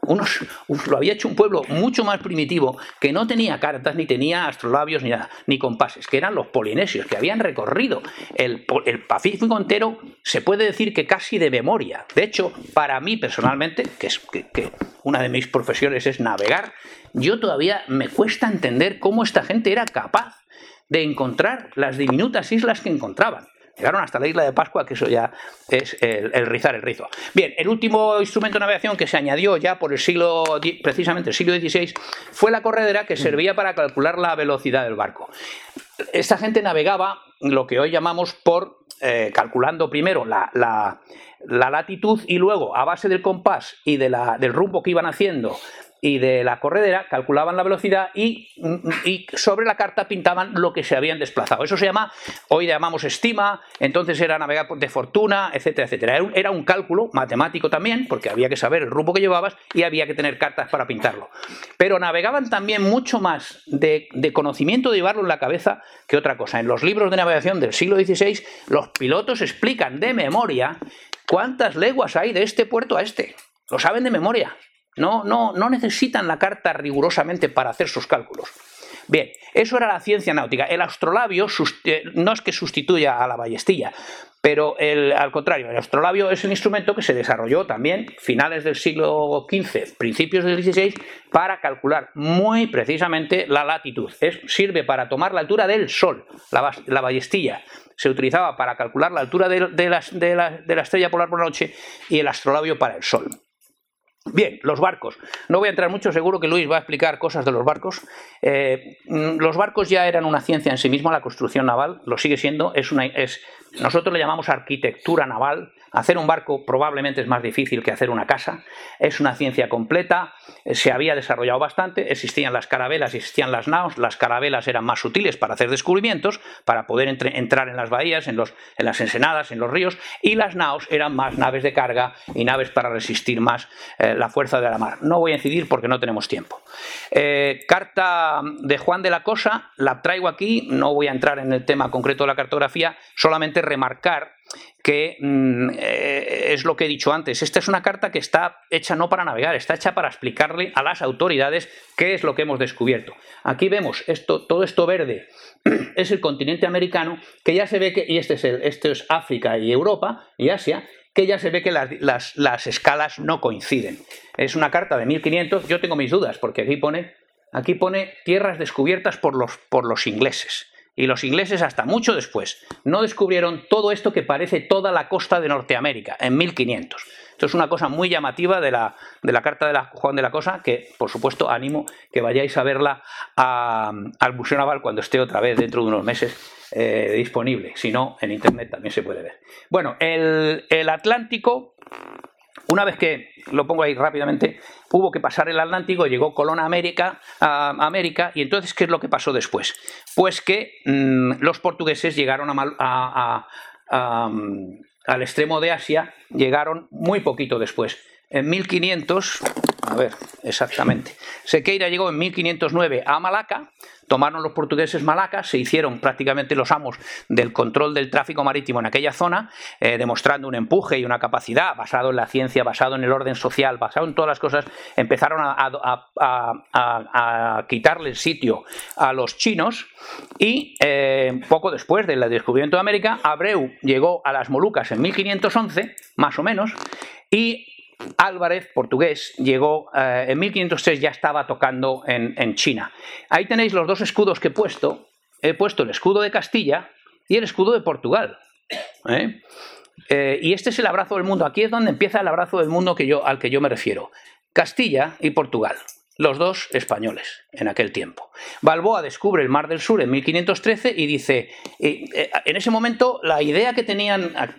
un pueblo mucho más primitivo, que no tenía cartas, ni tenía astrolabios, ni nada, ni compases, que eran los polinesios, que habían recorrido el Pacífico entero, se puede decir que casi de memoria. De hecho, para mí personalmente, que una de mis profesiones es navegar, yo todavía me cuesta entender cómo esta gente era capaz de encontrar las diminutas islas que encontraban. Llegaron hasta la isla de Pascua, que eso ya es el rizar el rizo. Bien, el último instrumento de navegación que se añadió ya por precisamente el siglo XVI, fue la corredera, que servía para calcular la velocidad del barco. Esta gente navegaba lo que hoy llamamos calculando primero la latitud, y luego, a base del compás y del rumbo que iban haciendo y de la corredera, calculaban la velocidad y sobre la carta pintaban lo que se habían desplazado. Eso hoy llamamos estima, entonces era navegar de fortuna, etcétera, etcétera. Era un cálculo matemático también, porque había que saber el rumbo que llevabas y había que tener cartas para pintarlo. Pero navegaban también mucho más de conocimiento, de llevarlo en la cabeza, que otra cosa. En los libros de navegación del siglo XVI, los pilotos explican de memoria cuántas leguas hay de este puerto a este. Lo saben de memoria. No necesitan la carta rigurosamente para hacer sus cálculos. Bien, eso era la ciencia náutica. El astrolabio no es que sustituya a la ballestilla, pero al contrario, el astrolabio es un instrumento que se desarrolló también finales del siglo XV, principios del XVI, para calcular muy precisamente la latitud. Sirve para tomar la altura del sol. La ballestilla se utilizaba para calcular la altura de la estrella polar por la noche, y el astrolabio para el sol. Bien, los barcos. No voy a entrar mucho, seguro que Luis va a explicar cosas de los barcos. Los barcos ya eran una ciencia en sí misma, la construcción naval lo sigue siendo. Nosotros le llamamos arquitectura naval. Hacer un barco probablemente es más difícil que hacer una casa. Es una ciencia completa, se había desarrollado bastante. Existían las carabelas, existían las naos. Las carabelas eran más útiles para hacer descubrimientos, para poder entrar en las bahías, en las ensenadas, en los ríos, y las naos eran más naves de carga y naves para resistir más la fuerza de la mar. No voy a incidir porque no tenemos tiempo. Carta de Juan de la Cosa, la traigo aquí, no voy a entrar en el tema concreto de la cartografía, solamente remarcar que es lo que he dicho antes. Esta es una carta que está hecha no para navegar, está hecha para explicarle a las autoridades qué es lo que hemos descubierto. Aquí vemos todo esto verde es el continente americano, que ya se ve que, y esto es África y Europa y Asia, que ya se ve que las escalas no coinciden. Es una carta de 1500, yo tengo mis dudas, porque aquí pone tierras descubiertas por los ingleses. Y los ingleses hasta mucho después no descubrieron todo esto que parece toda la costa de Norteamérica, en 1500. Esto es una cosa muy llamativa de la carta de Juan de la Cosa, que por supuesto animo que vayáis a verla al Museo Naval cuando esté otra vez dentro de unos meses disponible. Si no, en internet también se puede ver. Bueno, el Atlántico, una vez que, lo pongo ahí rápidamente, hubo que pasar el Atlántico, llegó Colón a América, y entonces, ¿qué es lo que pasó después? Pues que los portugueses llegaron al extremo de Asia, llegaron muy poquito después. en 1500, a ver, exactamente, Sequeira llegó en 1509 a Malaca, tomaron los portugueses Malaca, se hicieron prácticamente los amos del control del tráfico marítimo en aquella zona, demostrando un empuje y una capacidad basado en la ciencia, basado en el orden social, basado en todas las cosas, empezaron a quitarle el sitio a los chinos y poco después del descubrimiento de América, Abreu llegó a las Molucas en 1511, más o menos, y Álvarez, portugués, llegó en 1503, ya estaba tocando en China. Ahí tenéis los dos escudos que he puesto. He puesto el escudo de Castilla y el escudo de Portugal. Y este es el abrazo del mundo. Aquí es donde empieza el abrazo del mundo al que yo me refiero. Castilla y Portugal. Los dos españoles en aquel tiempo. Balboa descubre el Mar del Sur en 1513 y dice, en ese momento la idea que tenía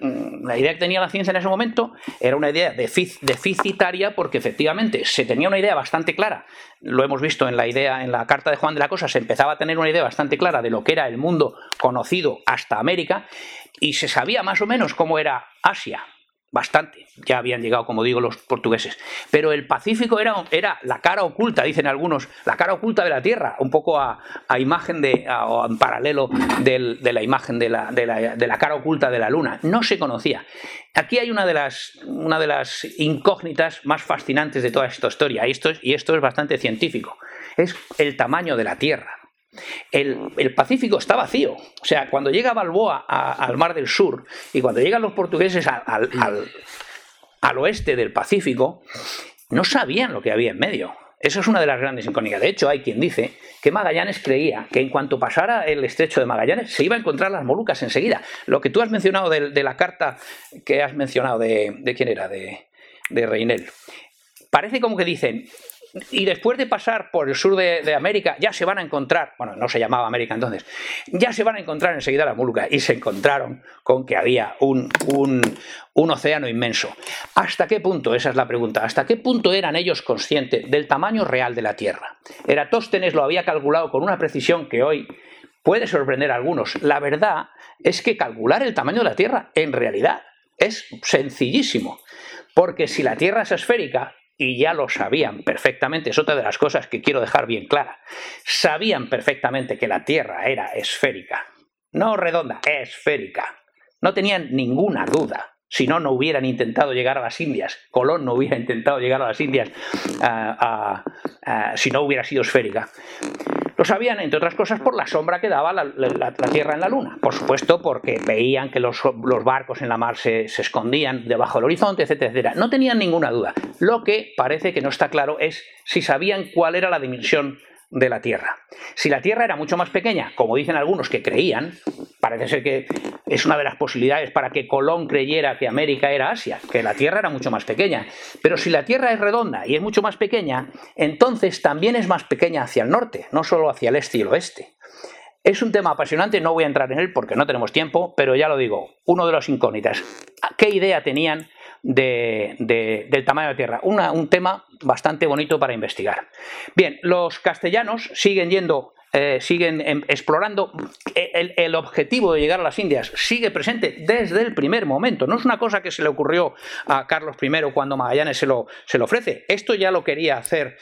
la ciencia en ese momento era una idea deficitaria, porque efectivamente se tenía una idea bastante clara, lo hemos visto en la carta de Juan de la Cosa, se empezaba a tener una idea bastante clara de lo que era el mundo conocido hasta América, y se sabía más o menos cómo era Asia. Bastante, ya habían llegado, como digo, los portugueses. Pero el Pacífico era la cara oculta, dicen algunos, la cara oculta de la Tierra, un poco a imagen o en paralelo de la imagen de la cara oculta de la Luna. No se conocía. Aquí hay una de las incógnitas más fascinantes de toda esta historia, y esto es bastante científico. Es el tamaño de la Tierra. El Pacífico está vacío. O sea, cuando llega Balboa al Mar del Sur y cuando llegan los portugueses al oeste del Pacífico, no sabían lo que había en medio. Eso es una de las grandes incógnitas. De hecho, hay quien dice que Magallanes creía que en cuanto pasara el estrecho de Magallanes se iba a encontrar las Molucas enseguida. Lo que tú has mencionado de la carta que has mencionado de ¿quién era? De Reinel. Parece como que dicen... Y después de pasar por el sur de América, ya se van a encontrar, bueno, no se llamaba América entonces, ya se van a encontrar enseguida las Molucas, y se encontraron con que había un océano inmenso. ¿Hasta qué punto? Esa es la pregunta. ¿Hasta qué punto eran ellos conscientes del tamaño real de la Tierra? Eratóstenes lo había calculado con una precisión que hoy puede sorprender a algunos. La verdad es que calcular el tamaño de la Tierra en realidad es sencillísimo, porque si la Tierra es esférica, y ya lo sabían perfectamente, es otra de las cosas que quiero dejar bien clara, sabían perfectamente que la Tierra era esférica, no redonda, esférica, no tenían ninguna duda. Si no, no hubieran intentado llegar a las Indias. Colón no hubiera intentado llegar a las Indias si no hubiera sido esférica. Lo sabían, entre otras cosas, por la sombra que daba la Tierra en la Luna. Por supuesto, porque veían que los barcos en la mar se escondían debajo del horizonte, etcétera, etcétera. No tenían ninguna duda. Lo que parece que no está claro es si sabían cuál era la dimensión de la Tierra. Si la Tierra era mucho más pequeña, como dicen algunos que creían, parece ser que es una de las posibilidades para que Colón creyera que América era Asia, que la Tierra era mucho más pequeña. Pero si la Tierra es redonda y es mucho más pequeña, entonces también es más pequeña hacia el norte, no solo hacia el este y el oeste. Es un tema apasionante, no voy a entrar en él porque no tenemos tiempo, pero ya lo digo, uno de los incógnitas. ¿Qué idea tenían del tamaño de la Tierra? Un tema bastante bonito para investigar. Bien, los castellanos siguen explorando. El objetivo de llegar a las Indias sigue presente desde el primer momento. No es una cosa que se le ocurrió a Carlos I cuando Magallanes se lo ofrece. Esto ya lo quería hacer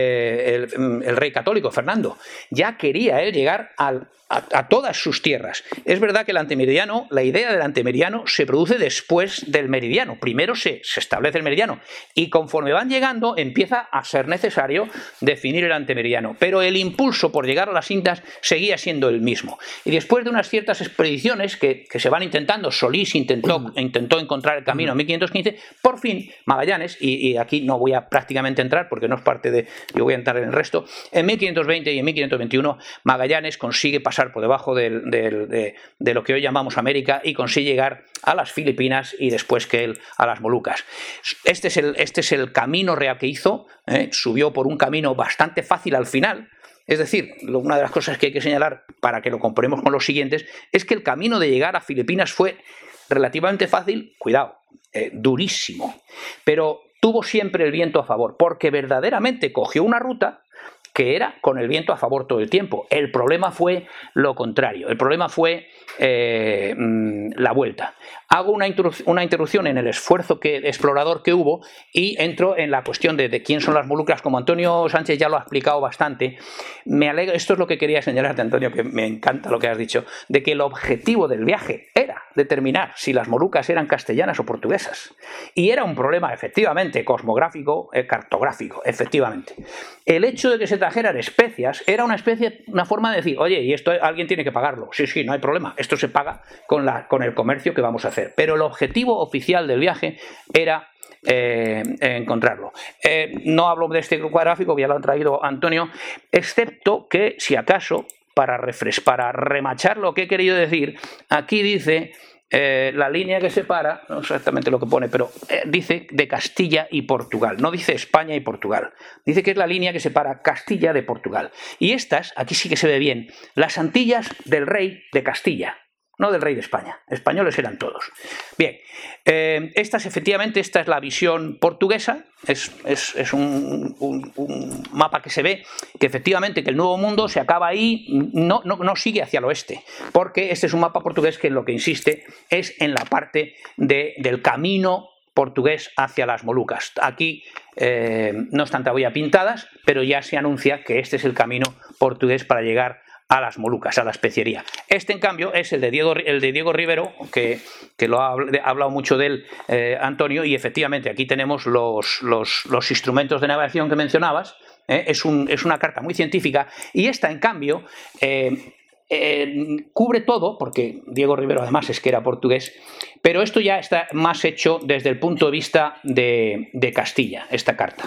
el rey católico, Fernando. Ya quería él llegar a todas sus tierras. Es verdad que la idea del antemeridiano se produce después del meridiano. Primero se establece el meridiano y conforme van llegando empieza a ser necesario definir el antemeridiano. Pero el impulso por llegar a las Indias seguía siendo el mismo. Y después de unas ciertas expediciones que se van intentando, Solís intentó encontrar el camino en 1515, por fin Magallanes, y aquí no voy a prácticamente entrar porque no es parte de... yo voy a entrar en el resto, en 1520 y en 1521 Magallanes consigue pasar por debajo de lo que hoy llamamos América y consigue llegar a las Filipinas y después que él a las Molucas. Este es el camino real que hizo, subió por un camino bastante fácil al final. Es decir, una de las cosas que hay que señalar para que lo comparemos con los siguientes es que el camino de llegar a Filipinas fue relativamente fácil, cuidado, durísimo, pero tuvo siempre el viento a favor, porque verdaderamente cogió una ruta que era con el viento a favor todo el tiempo. El problema fue lo contrario, el problema fue la vuelta. Hago una introducción en el esfuerzo explorador que hubo y entro en la cuestión de quién son las Molucas. Como Antonio Sánchez ya lo ha explicado bastante, me alegro, esto es lo que quería señalarte, Antonio, que me encanta lo que has dicho, de que el objetivo del viaje era determinar si las Molucas eran castellanas o portuguesas. Y era un problema, efectivamente, cosmográfico, cartográfico, efectivamente. El hecho de que se trajeran especias era una forma de decir, oye, y esto alguien tiene que pagarlo. Sí, no hay problema, esto se paga con el comercio que vamos a hacer. Pero el objetivo oficial del viaje era encontrarlo. No hablo de este grupo gráfico, ya lo ha traído Antonio, excepto que, si acaso, para remachar lo que he querido decir, aquí dice la línea que separa, no exactamente lo que pone, pero dice de Castilla y Portugal, no dice España y Portugal, dice que es la línea que separa Castilla de Portugal. Y estas, aquí sí que se ve bien, las Antillas del rey de Castilla, no del rey de España. Españoles eran todos. Bien, efectivamente, esta es la visión portuguesa. Es un mapa que se ve que efectivamente que el Nuevo Mundo se acaba ahí, no sigue hacia el oeste, porque este es un mapa portugués que en lo que insiste es en la parte del camino portugués hacia las Molucas. Aquí no están todavía pintadas, pero ya se anuncia que este es el camino portugués para llegar a las Molucas, a la especiería. Este, en cambio, es el de Diego Rivero, que lo ha hablado mucho de él, Antonio, y efectivamente aquí tenemos los instrumentos de navegación que mencionabas. Es una carta muy científica, y esta, en cambio, cubre todo, porque Diego Rivero además es que era portugués, pero esto ya está más hecho desde el punto de vista de Castilla, esta carta.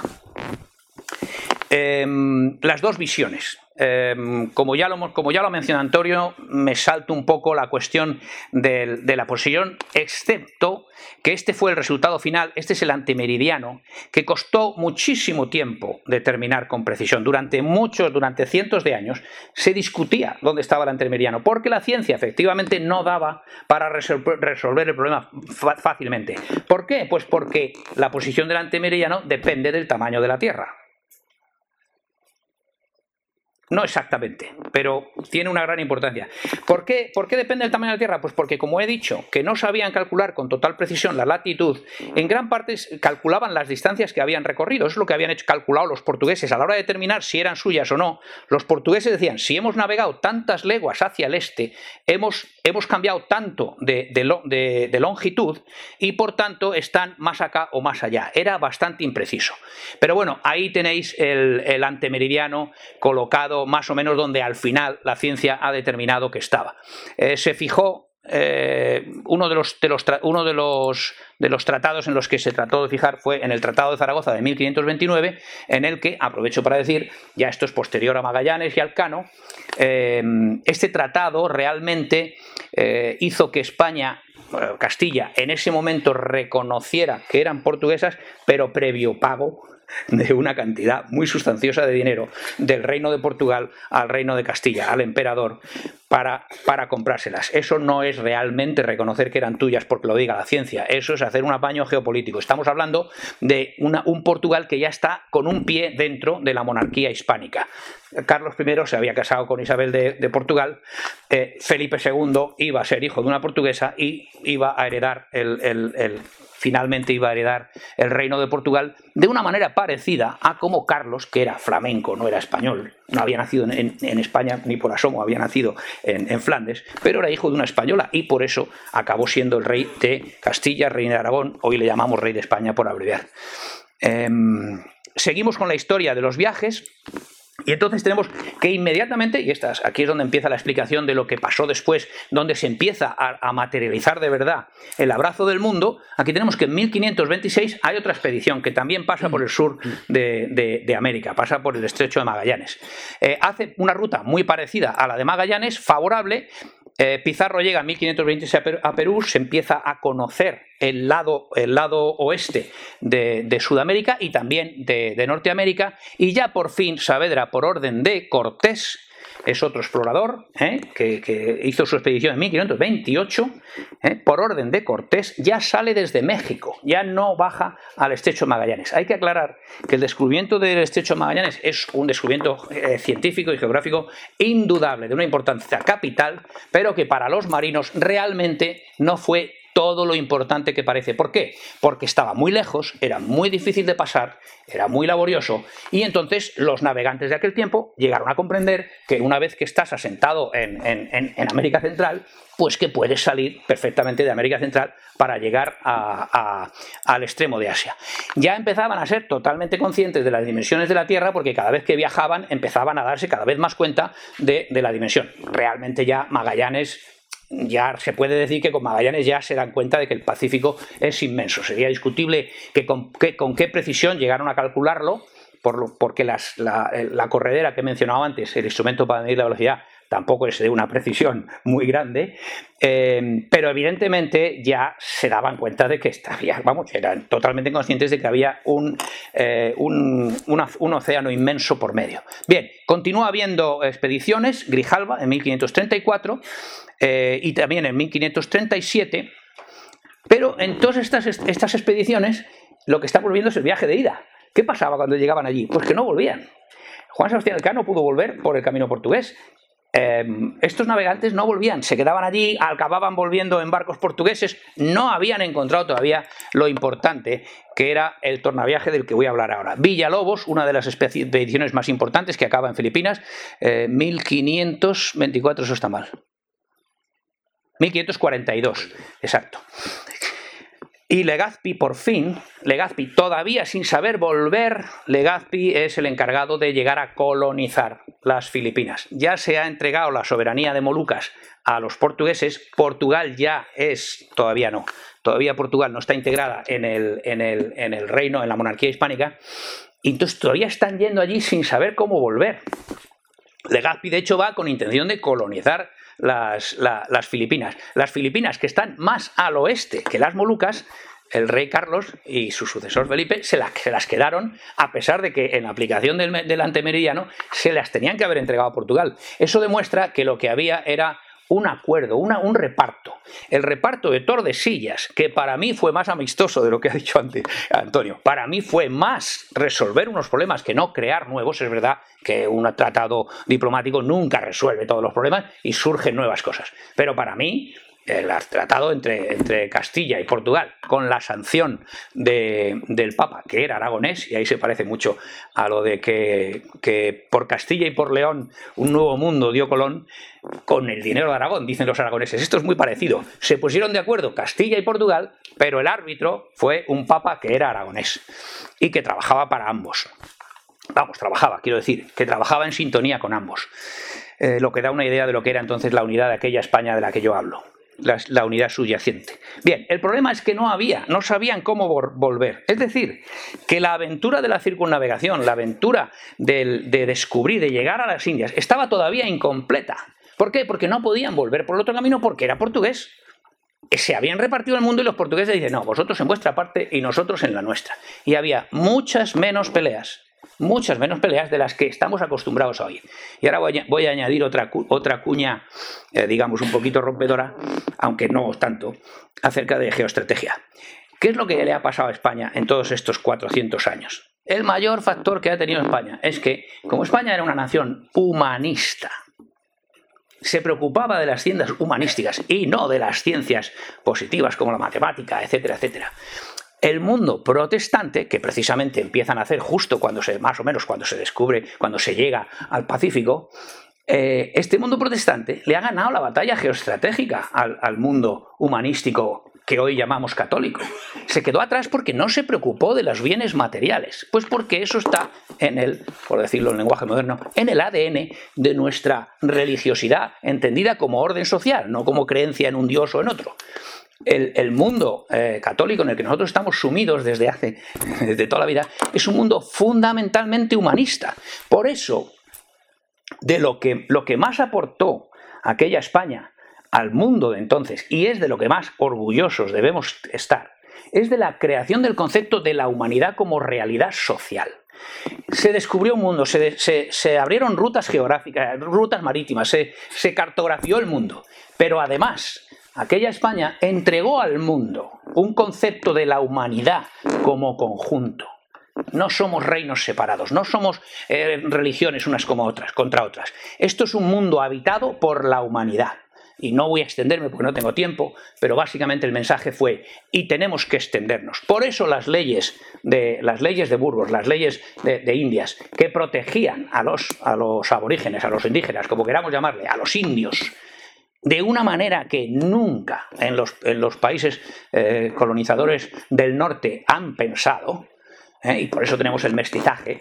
Las dos visiones. Como ya lo menciona Antonio, me salto un poco la cuestión de la posición, excepto que este fue el resultado final. Este es el antemeridiano, que costó muchísimo tiempo determinar con precisión. Durante cientos de años se discutía dónde estaba el antemeridiano, porque la ciencia efectivamente no daba para resolver el problema fácilmente. ¿Por qué? Pues porque la posición del antemeridiano depende del tamaño de la Tierra. No exactamente, pero tiene una gran importancia. ¿Por qué depende del tamaño de la Tierra? Pues porque, como he dicho, que no sabían calcular con total precisión la latitud, en gran parte calculaban las distancias que habían recorrido. Eso es lo que habían calculado los portugueses. A la hora de determinar si eran suyas o no, los portugueses decían, si hemos navegado tantas leguas hacia el este, hemos cambiado tanto de longitud y, por tanto, están más acá o más allá. Era bastante impreciso. Pero bueno, ahí tenéis el antemeridiano colocado más o menos donde al final la ciencia ha determinado que estaba. Se fijó uno de los tratados en los que se trató de fijar fue en el Tratado de Zaragoza de 1529, en el que, aprovecho para decir, ya esto es posterior a Magallanes y a Elcano, este tratado realmente hizo que Castilla en ese momento reconociera que eran portuguesas, pero previo pago de una cantidad muy sustanciosa de dinero del Reino de Portugal al Reino de Castilla, al emperador, para comprárselas. Eso no es realmente reconocer que eran tuyas porque lo diga la ciencia, eso es hacer un apaño geopolítico. Estamos hablando de un Portugal que ya está con un pie dentro de la monarquía hispánica. Carlos I se había casado con Isabel de Portugal, Felipe II iba a ser hijo de una portuguesa y iba a heredar finalmente iba a heredar el reino de Portugal de una manera parecida a como Carlos, que era flamenco, no era español, no había nacido en España ni por asomo, había nacido en Flandes, pero era hijo de una española y por eso acabó siendo el rey de Castilla, rey de Aragón, hoy le llamamos rey de España por abreviar. Seguimos con la historia de los viajes. Y entonces tenemos que inmediatamente, y aquí es donde empieza la explicación de lo que pasó después, donde se empieza a materializar de verdad el abrazo del mundo. Aquí tenemos que en 1526 hay otra expedición que también pasa por el sur de América, pasa por el estrecho de Magallanes. Hace una ruta muy parecida a la de Magallanes, favorable. Pizarro llega en 1526 a Perú, se empieza a conocer el lado oeste de Sudamérica y también de Norteamérica, y ya por fin Saavedra, por orden de Cortés, es otro explorador que hizo su expedición en 1528, por orden de Cortés, ya sale desde México, ya no baja al estrecho de Magallanes. Hay que aclarar que el descubrimiento del estrecho de Magallanes es un descubrimiento científico y geográfico indudable, de una importancia capital, pero que para los marinos realmente no fue todo lo importante que parece. ¿Por qué? Porque estaba muy lejos, era muy difícil de pasar, era muy laborioso, y entonces los navegantes de aquel tiempo llegaron a comprender que una vez que estás asentado en América Central, pues que puedes salir perfectamente de América Central para llegar al extremo de Asia. Ya empezaban a ser totalmente conscientes de las dimensiones de la Tierra, porque cada vez que viajaban empezaban a darse cada vez más cuenta de la dimensión. Realmente ya Magallanes, ya se puede decir que con Magallanes ya se dan cuenta de que el Pacífico es inmenso. Sería discutible que con qué precisión llegaron a calcularlo, porque la corredera que he mencionado antes, el instrumento para medir la velocidad, tampoco es de una precisión muy grande, pero evidentemente ya se daban cuenta de que eran totalmente conscientes de que había un océano inmenso por medio. Bien, continúa habiendo expediciones, Grijalva en 1534 y también en 1537, pero en todas estas expediciones lo que estamos viendo es el viaje de ida. ¿Qué pasaba cuando llegaban allí? Pues que no volvían. Juan Sebastián Elcano pudo volver por el camino portugués. Estos navegantes no volvían, se quedaban allí, acababan volviendo en barcos portugueses, no habían encontrado todavía lo importante que era el tornaviaje del que voy a hablar ahora. Villalobos, una de las expediciones más importantes que acaba en Filipinas, 1524, eso está mal, 1542, exacto. Y Legazpi, por fin, Legazpi todavía sin saber volver, Legazpi es el encargado de llegar a colonizar las Filipinas. Ya se ha entregado la soberanía de Molucas a los portugueses, Portugal ya es, todavía no, todavía Portugal no está integrada en el reino, en la monarquía hispánica, y entonces todavía están yendo allí sin saber cómo volver. Legazpi de hecho va con intención de colonizar las Filipinas. Las Filipinas, que están más al oeste que las Molucas, el rey Carlos y su sucesor Felipe se las quedaron, a pesar de que en la aplicación del antemeridiano se las tenían que haber entregado a Portugal. Eso demuestra que lo que había era un acuerdo, un reparto. El reparto de Tordesillas, que para mí fue más amistoso de lo que ha dicho antes Antonio, para mí fue más resolver unos problemas que no crear nuevos. Es verdad que un tratado diplomático nunca resuelve todos los problemas y surgen nuevas cosas, pero para mí el tratado entre Castilla y Portugal, con la sanción del Papa, que era aragonés, y ahí se parece mucho a lo de que por Castilla y por León un nuevo mundo dio Colón, con el dinero de Aragón, dicen los aragoneses. Esto es muy parecido. Se pusieron de acuerdo Castilla y Portugal, pero el árbitro fue un Papa que era aragonés y que trabajaba para ambos. Que trabajaba en sintonía con ambos. Lo que da una idea de lo que era entonces la unidad de aquella España de la que yo hablo. La unidad subyacente. Bien, el problema es que no sabían cómo volver. Es decir, que la aventura de la circunnavegación, la aventura de descubrir, de llegar a las Indias, estaba todavía incompleta. ¿Por qué? Porque no podían volver por el otro camino porque era portugués. Se habían repartido el mundo y los portugueses dicen, no, vosotros en vuestra parte y nosotros en la nuestra. Y había muchas menos peleas de las que estamos acostumbrados a oír. Y ahora voy a añadir otra cuña, digamos, un poquito rompedora, aunque no tanto, acerca de geoestrategia. ¿Qué es lo que le ha pasado a España en todos estos 400 años? El mayor factor que ha tenido España es que, como España era una nación humanista, se preocupaba de las ciencias humanísticas y no de las ciencias positivas como la matemática, etcétera, etcétera. El mundo protestante, que precisamente empiezan a hacer justo cuando se descubre, cuando se llega al Pacífico, este mundo protestante le ha ganado la batalla geoestratégica al mundo humanístico que hoy llamamos católico. Se quedó atrás porque no se preocupó de los bienes materiales, pues porque eso está por decirlo en lenguaje moderno, en el ADN de nuestra religiosidad, entendida como orden social, no como creencia en un dios o en otro. El mundo católico en el que nosotros estamos sumidos desde toda la vida es un mundo fundamentalmente humanista. Por eso, de lo que más aportó aquella España al mundo de entonces, y es de lo que más orgullosos debemos estar, es de la creación del concepto de la humanidad como realidad social. Se descubrió un mundo, se abrieron rutas geográficas, rutas marítimas, se cartografió el mundo. Pero además, aquella España entregó al mundo un concepto de la humanidad como conjunto. No somos reinos separados, no somos religiones unas como otras, contra otras. Esto es un mundo habitado por la humanidad. Y no voy a extenderme porque no tengo tiempo, pero básicamente el mensaje fue, y tenemos que extendernos. Por eso las leyes de Burgos, las leyes de Indias, que protegían a los aborígenes, a los indígenas, como queramos llamarle, a los indios, de una manera que nunca en los países colonizadores del norte han pensado, y por eso tenemos el mestizaje,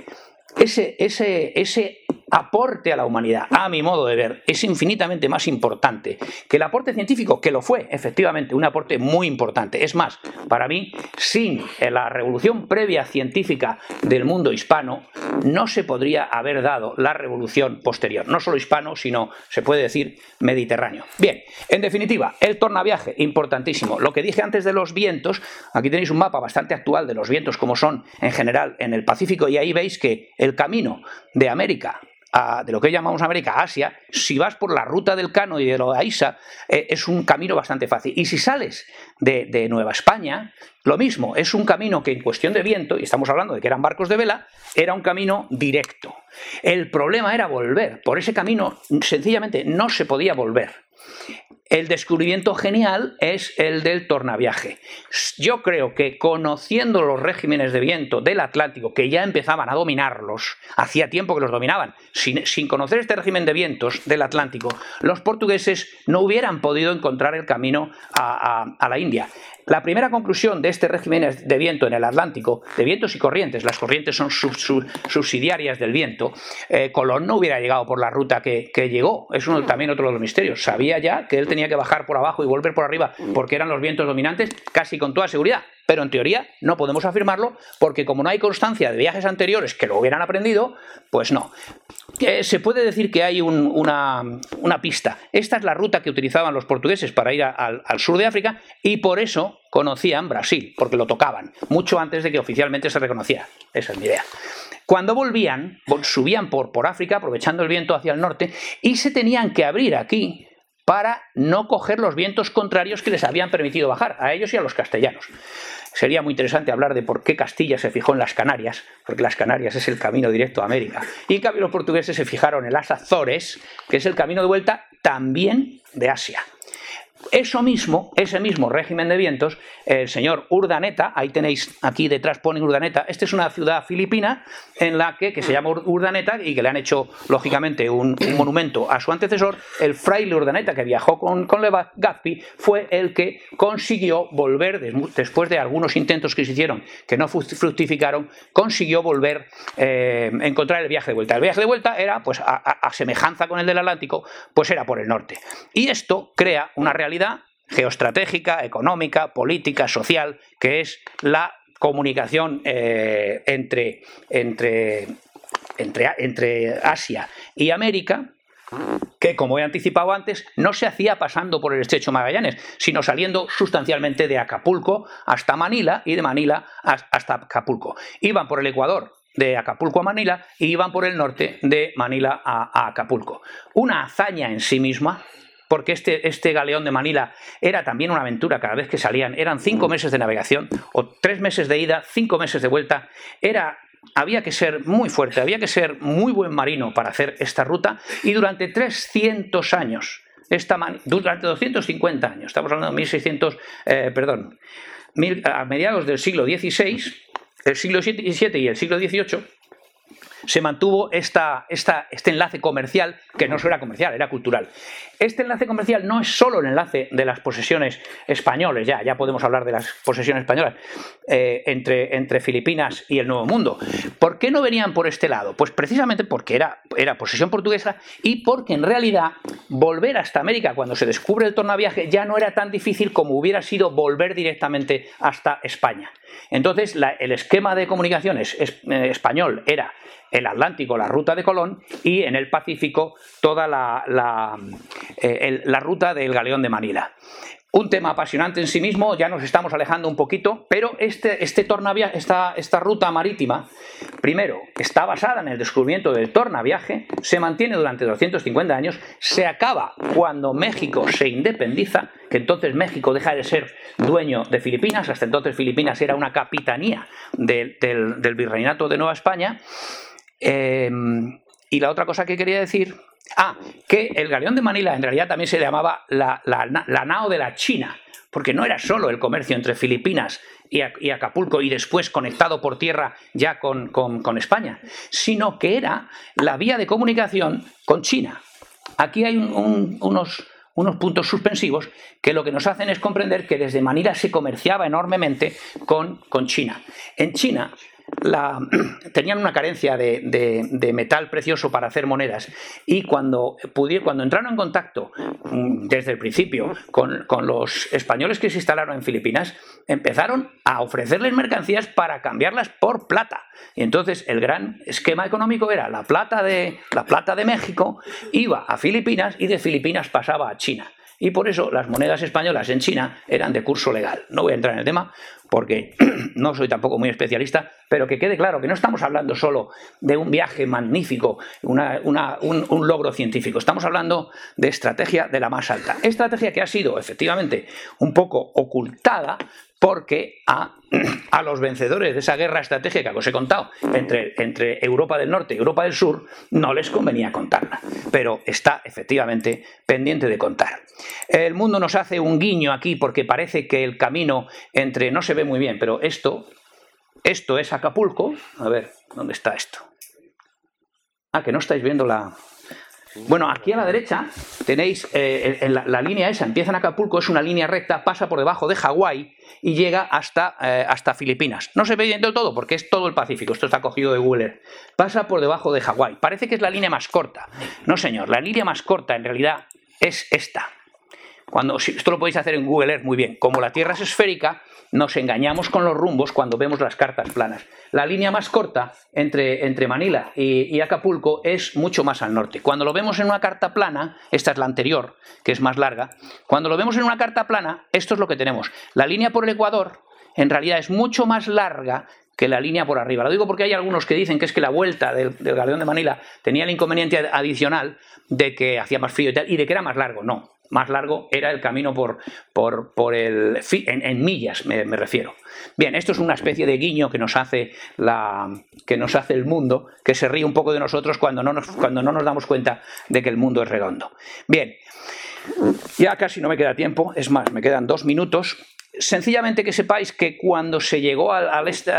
ese aporte a la humanidad, a mi modo de ver, es infinitamente más importante que el aporte científico, que lo fue, efectivamente, un aporte muy importante. Es más, para mí, sin la revolución previa científica del mundo hispano, no se podría haber dado la revolución posterior, no solo hispano, sino, se puede decir, mediterráneo. Bien, en definitiva, el tornaviaje, importantísimo. Lo que dije antes de los vientos, aquí tenéis un mapa bastante actual de los vientos, como son en general en el Pacífico, y ahí veis que el camino de América, de lo que llamamos América a Asia, si vas por la ruta del Cano y de Loaiza, es un camino bastante fácil. Y si sales de Nueva España, lo mismo, es un camino que en cuestión de viento, y estamos hablando de que eran barcos de vela, era un camino directo. El problema era volver. Por ese camino, sencillamente, no se podía volver. El descubrimiento genial es el del tornaviaje. Yo creo que conociendo los regímenes de viento del Atlántico, que ya empezaban a dominarlos, hacía tiempo que los dominaban, sin conocer este régimen de vientos del Atlántico, los portugueses no hubieran podido encontrar el camino a la India. La primera conclusión de este régimen de viento en el Atlántico, de vientos y corrientes, las corrientes son subsidiarias del viento, Colón no hubiera llegado por la ruta que llegó. Es también otro de los misterios. Sabía ya que él tenía que bajar por abajo y volver por arriba porque eran los vientos dominantes, casi con toda seguridad. Pero en teoría no podemos afirmarlo porque como no hay constancia de viajes anteriores que lo hubieran aprendido, pues no. Se puede decir que hay una pista. Esta es la ruta que utilizaban los portugueses para ir al sur de África y por eso conocían Brasil, porque lo tocaban, mucho antes de que oficialmente se reconociera. Esa es mi idea. Cuando volvían, subían por África, aprovechando el viento hacia el norte, y se tenían que abrir aquí para no coger los vientos contrarios que les habían permitido bajar, a ellos y a los castellanos. Sería muy interesante hablar de por qué Castilla se fijó en las Canarias, porque las Canarias es el camino directo a América. Y en cambio los portugueses se fijaron en las Azores, que es el camino de vuelta también de Asia. Ese mismo régimen de vientos, el señor Urdaneta, ahí tenéis, aquí detrás pone Urdaneta, esta es una ciudad filipina en la que se llama Urdaneta y que le han hecho, lógicamente, un monumento a su antecesor. El fraile Urdaneta, que viajó con Legazpi, fue el que consiguió volver, después de algunos intentos que se hicieron que no fructificaron, consiguió volver, encontrar el viaje de vuelta. El viaje de vuelta era, pues, a semejanza con el del Atlántico, pues era por el norte. Y esto crea una realidad geoestratégica, económica, política, social, que es la comunicación entre Asia y América, que, como he anticipado antes, no se hacía pasando por el estrecho Magallanes, sino saliendo sustancialmente de Acapulco hasta Manila y de Manila hasta Acapulco. Iban por el Ecuador de Acapulco a Manila y iban por el norte de Manila a Acapulco. Una hazaña en sí misma, porque este galeón de Manila era también una aventura cada vez que salían. Eran 5 meses de navegación, o 3 meses de ida, 5 meses de vuelta. Había que ser muy fuerte, había que ser muy buen marino para hacer esta ruta, y durante 300 años, durante 250 años, estamos hablando de a mediados del siglo XVI, el siglo XVII y el siglo XVIII, se mantuvo este enlace comercial, que no solo era comercial, era cultural. Este enlace comercial no es solo el enlace de las posesiones españoles, ya podemos hablar de las posesiones españolas, entre Filipinas y el Nuevo Mundo. ¿Por qué no venían por este lado? Pues precisamente porque era posesión portuguesa, y porque en realidad volver hasta América cuando se descubre el tornaviaje ya no era tan difícil como hubiera sido volver directamente hasta España. Entonces el esquema de comunicaciones español era el Atlántico, la ruta de Colón, y en el Pacífico toda la la ruta del Galeón de Manila. Un tema apasionante en sí mismo, ya nos estamos alejando un poquito, pero esta ruta marítima, primero, está basada en el descubrimiento del tornaviaje, se mantiene durante 250 años, se acaba cuando México se independiza, que entonces México deja de ser dueño de Filipinas, hasta entonces Filipinas era una capitanía del Virreinato de Nueva España. Y la otra cosa que quería decir... que el Galeón de Manila en realidad también se llamaba la nao de la China, porque no era solo el comercio entre Filipinas y Acapulco y después conectado por tierra ya con España, sino que era la vía de comunicación con China. Aquí hay unos puntos suspensivos que lo que nos hacen es comprender que desde Manila se comerciaba enormemente con China. En China tenían una carencia de metal precioso para hacer monedas y cuando entraron en contacto desde el principio con los españoles que se instalaron en Filipinas, empezaron a ofrecerles mercancías para cambiarlas por plata. Y entonces el gran esquema económico era la plata de México iba a Filipinas y de Filipinas pasaba a China. Y por eso las monedas españolas en China eran de curso legal. No voy a entrar en el tema porque no soy tampoco muy especialista, pero que quede claro que no estamos hablando solo de un viaje magnífico, un logro científico. Estamos hablando de estrategia de la más alta. Estrategia que ha sido efectivamente un poco ocultada porque a los vencedores de esa guerra estratégica que os he contado entre Europa del Norte y Europa del Sur no les convenía contarla, pero está efectivamente pendiente de contar. El mundo nos hace un guiño aquí porque parece que el camino no se ve muy bien, pero esto es Acapulco. A ver, ¿dónde está esto? Que no estáis viendo la... Bueno, aquí a la derecha tenéis la línea esa, empieza en Acapulco, es una línea recta, pasa por debajo de Hawái y llega hasta Filipinas. No se ve bien del todo porque es todo el Pacífico, esto está cogido de Google Earth. Pasa por debajo de Hawái. Parece que es la línea más corta. No, señor, la línea más corta en realidad es esta. Esto lo podéis hacer en Google Earth muy bien. Como la Tierra es esférica, nos engañamos con los rumbos cuando vemos las cartas planas. La línea más corta entre Manila y Acapulco es mucho más al norte. Cuando lo vemos en una carta plana, esta es la anterior, que es más larga, cuando lo vemos en una carta plana, esto es lo que tenemos. La línea por el Ecuador en realidad es mucho más larga que la línea por arriba. Lo digo porque hay algunos que dicen que es que la vuelta del Galeón de Manila tenía el inconveniente adicional de que hacía más frío y de que era más largo. No. Más largo era el camino en millas, me refiero. Bien, esto es una especie de guiño que nos hace el mundo, que se ríe un poco de nosotros cuando no nos damos cuenta de que el mundo es redondo. Bien, ya casi no me queda tiempo, es más, me quedan 2 minutos. Sencillamente que sepáis que cuando se llegó al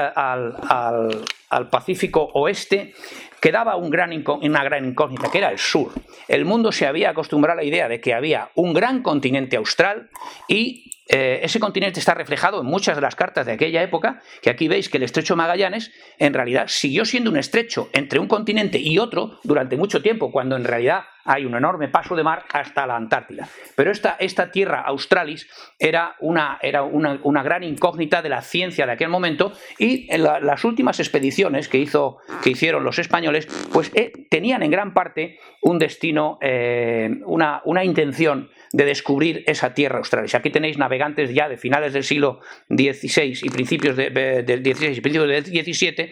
Pacífico Oeste, quedaba una gran incógnita, que era el sur. El mundo se había acostumbrado a la idea de que había un gran continente austral y ese continente está reflejado en muchas de las cartas de aquella época, que aquí veis que el estrecho de Magallanes en realidad siguió siendo un estrecho entre un continente y otro durante mucho tiempo, cuando en realidad hay un enorme paso de mar hasta la Antártida. Pero esta tierra australis era una gran incógnita de la ciencia de aquel momento y en las últimas expediciones que hicieron los españoles pues tenían en gran parte un destino, una intención de descubrir esa tierra australis. Aquí tenéis navegantes ya de finales del siglo XVI y principios del XVII,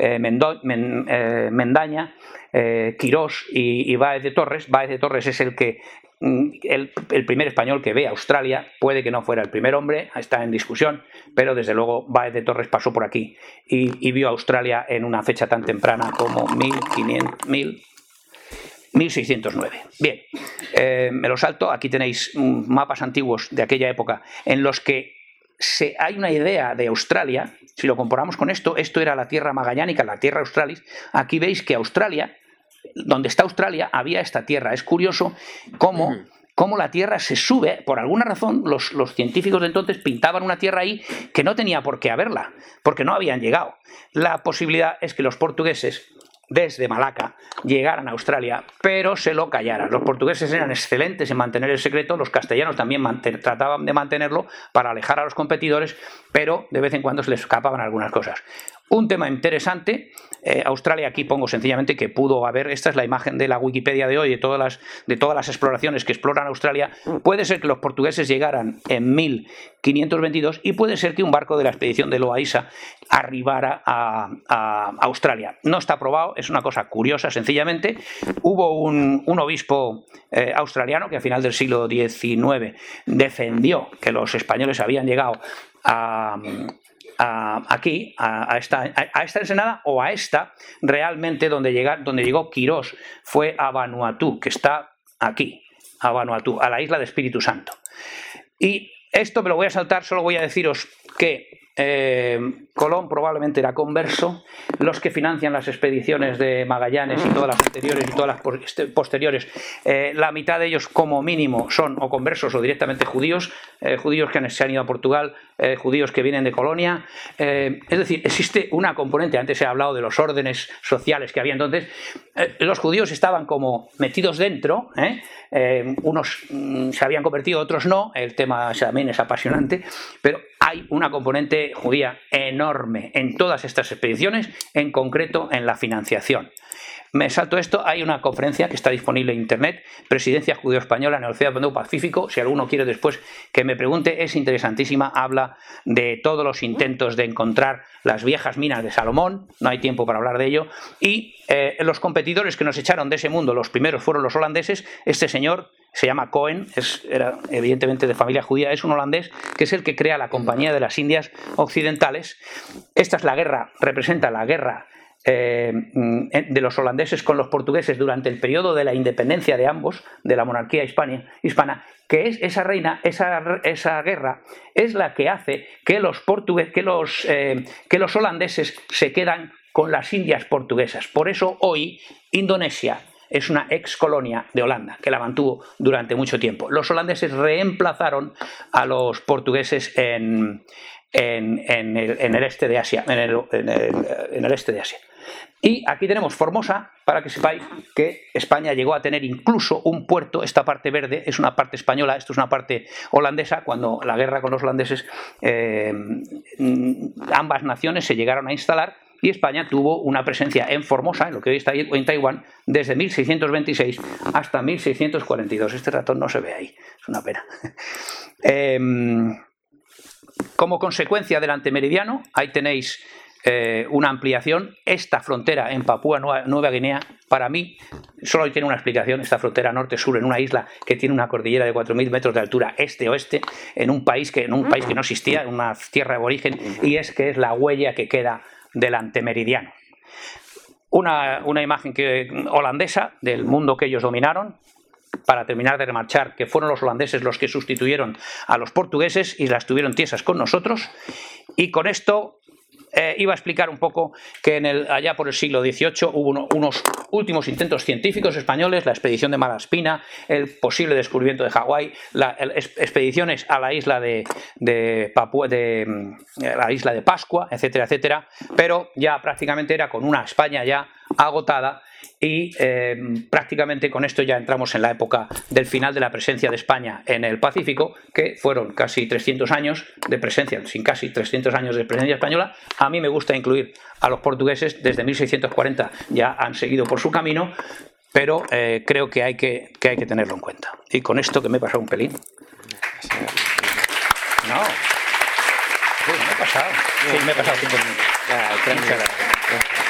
Mendaña, Quirós y Báez de Torres. Báez de Torres es el primer español que ve Australia. Puede que no fuera el primer hombre, está en discusión, pero desde luego Báez de Torres pasó por aquí y vio Australia en una fecha tan temprana como 1609. Bien, me lo salto. Aquí tenéis mapas antiguos de aquella época en los que hay una idea de Australia. Si lo comparamos con esto era la tierra magallánica, la tierra australis. Aquí veis que Australia, donde está Australia, había esta tierra. Es curioso cómo la tierra se sube. Por alguna razón, los científicos de entonces pintaban una tierra ahí que no tenía por qué haberla, porque no habían llegado. La posibilidad es que los portugueses, desde Malaca, llegaran a Australia, pero se lo callaran. Los portugueses eran excelentes en mantener el secreto, los castellanos también trataban de mantenerlo para alejar a los competidores, pero de vez en cuando se les escapaban algunas cosas. Un tema interesante, Australia, aquí pongo sencillamente que pudo haber, esta es la imagen de la Wikipedia de hoy, de todas las exploraciones que exploran Australia. Puede ser que los portugueses llegaran en 1522 y puede ser que un barco de la expedición de Loaisa arribara a Australia. No está probado, es una cosa curiosa sencillamente. Hubo un obispo australiano que a final del siglo XIX defendió que los españoles habían llegado aquí, a esta ensenada, o a esta, realmente donde llegó Quirós fue a Vanuatu, que está aquí, a Vanuatu, a la isla de Espíritu Santo. Y esto me lo voy a saltar, solo voy a deciros que Colón probablemente era converso. Los que financian las expediciones de Magallanes y todas las anteriores y todas las posteriores, la mitad de ellos como mínimo son o conversos o directamente judíos, judíos que se han ido a Portugal, judíos que vienen de Colonia. Es decir, existe una componente, antes he hablado de los órdenes sociales que había entonces, los judíos estaban como metidos dentro, unos se habían convertido, otros no, el tema también es apasionante, pero hay una componente judía enorme en todas estas expediciones, en concreto en la financiación. Me salto esto, hay una conferencia que está disponible en internet, Presidencia Judeo-Española en el Océano Pacífico, si alguno quiere después que me pregunte, es interesantísima, habla de todos los intentos de encontrar las viejas minas de Salomón, no hay tiempo para hablar de ello, y los competidores que nos echaron de ese mundo, los primeros fueron los holandeses. Este señor se llama Cohen, era evidentemente de familia judía, es un holandés que es el que crea la Compañía de las Indias Occidentales. Esta es la guerra, representa la guerra de los holandeses con los portugueses durante el periodo de la independencia de ambos, de la monarquía hispana, que es esa guerra es la que hace que los holandeses se quedan con las Indias portuguesas. Por eso hoy Indonesia es una ex colonia de Holanda, que la mantuvo durante mucho tiempo. Los holandeses reemplazaron a los portugueses en el este de Asia, en el este de Asia. Y aquí tenemos Formosa, para que sepáis que España llegó a tener incluso un puerto. Esta parte verde es una parte española, esto es una parte holandesa. Cuando la guerra con los holandeses, ambas naciones se llegaron a instalar y España tuvo una presencia en Formosa, en lo que hoy está en Taiwán, desde 1626 hasta 1642. Este ratón no se ve ahí, es una pena. Como consecuencia del antemeridiano, ahí tenéis una ampliación. Esta frontera en Papúa Nueva Guinea, para mí, solo tiene una explicación. Esta frontera norte-sur en una isla que tiene una cordillera de 4.000 metros de altura este-oeste, en un país que no existía, en una tierra aborigen, y es que es la huella que queda del antemeridiano. Una imagen holandesa del mundo que ellos dominaron, para terminar de remarchar, que fueron los holandeses los que sustituyeron a los portugueses y las tuvieron tiesas con nosotros. Y con esto iba a explicar un poco que allá por el siglo XVIII hubo unos últimos intentos científicos españoles, la expedición de Malaspina, el posible descubrimiento de Hawái, expediciones a la isla de Pascua, etcétera, etcétera, pero ya prácticamente era con una España ya agotada. Y prácticamente con esto ya entramos en la época del final de la presencia de España en el Pacífico, que fueron casi 300 años de presencia, sin casi 300 años de presencia española. A mí me gusta incluir a los portugueses, desde 1640 ya han seguido por su camino, pero creo que hay que tenerlo en cuenta. Y con esto, que me he pasado un pelín. No. Sí, me he pasado 5 minutos. Muchas gracias.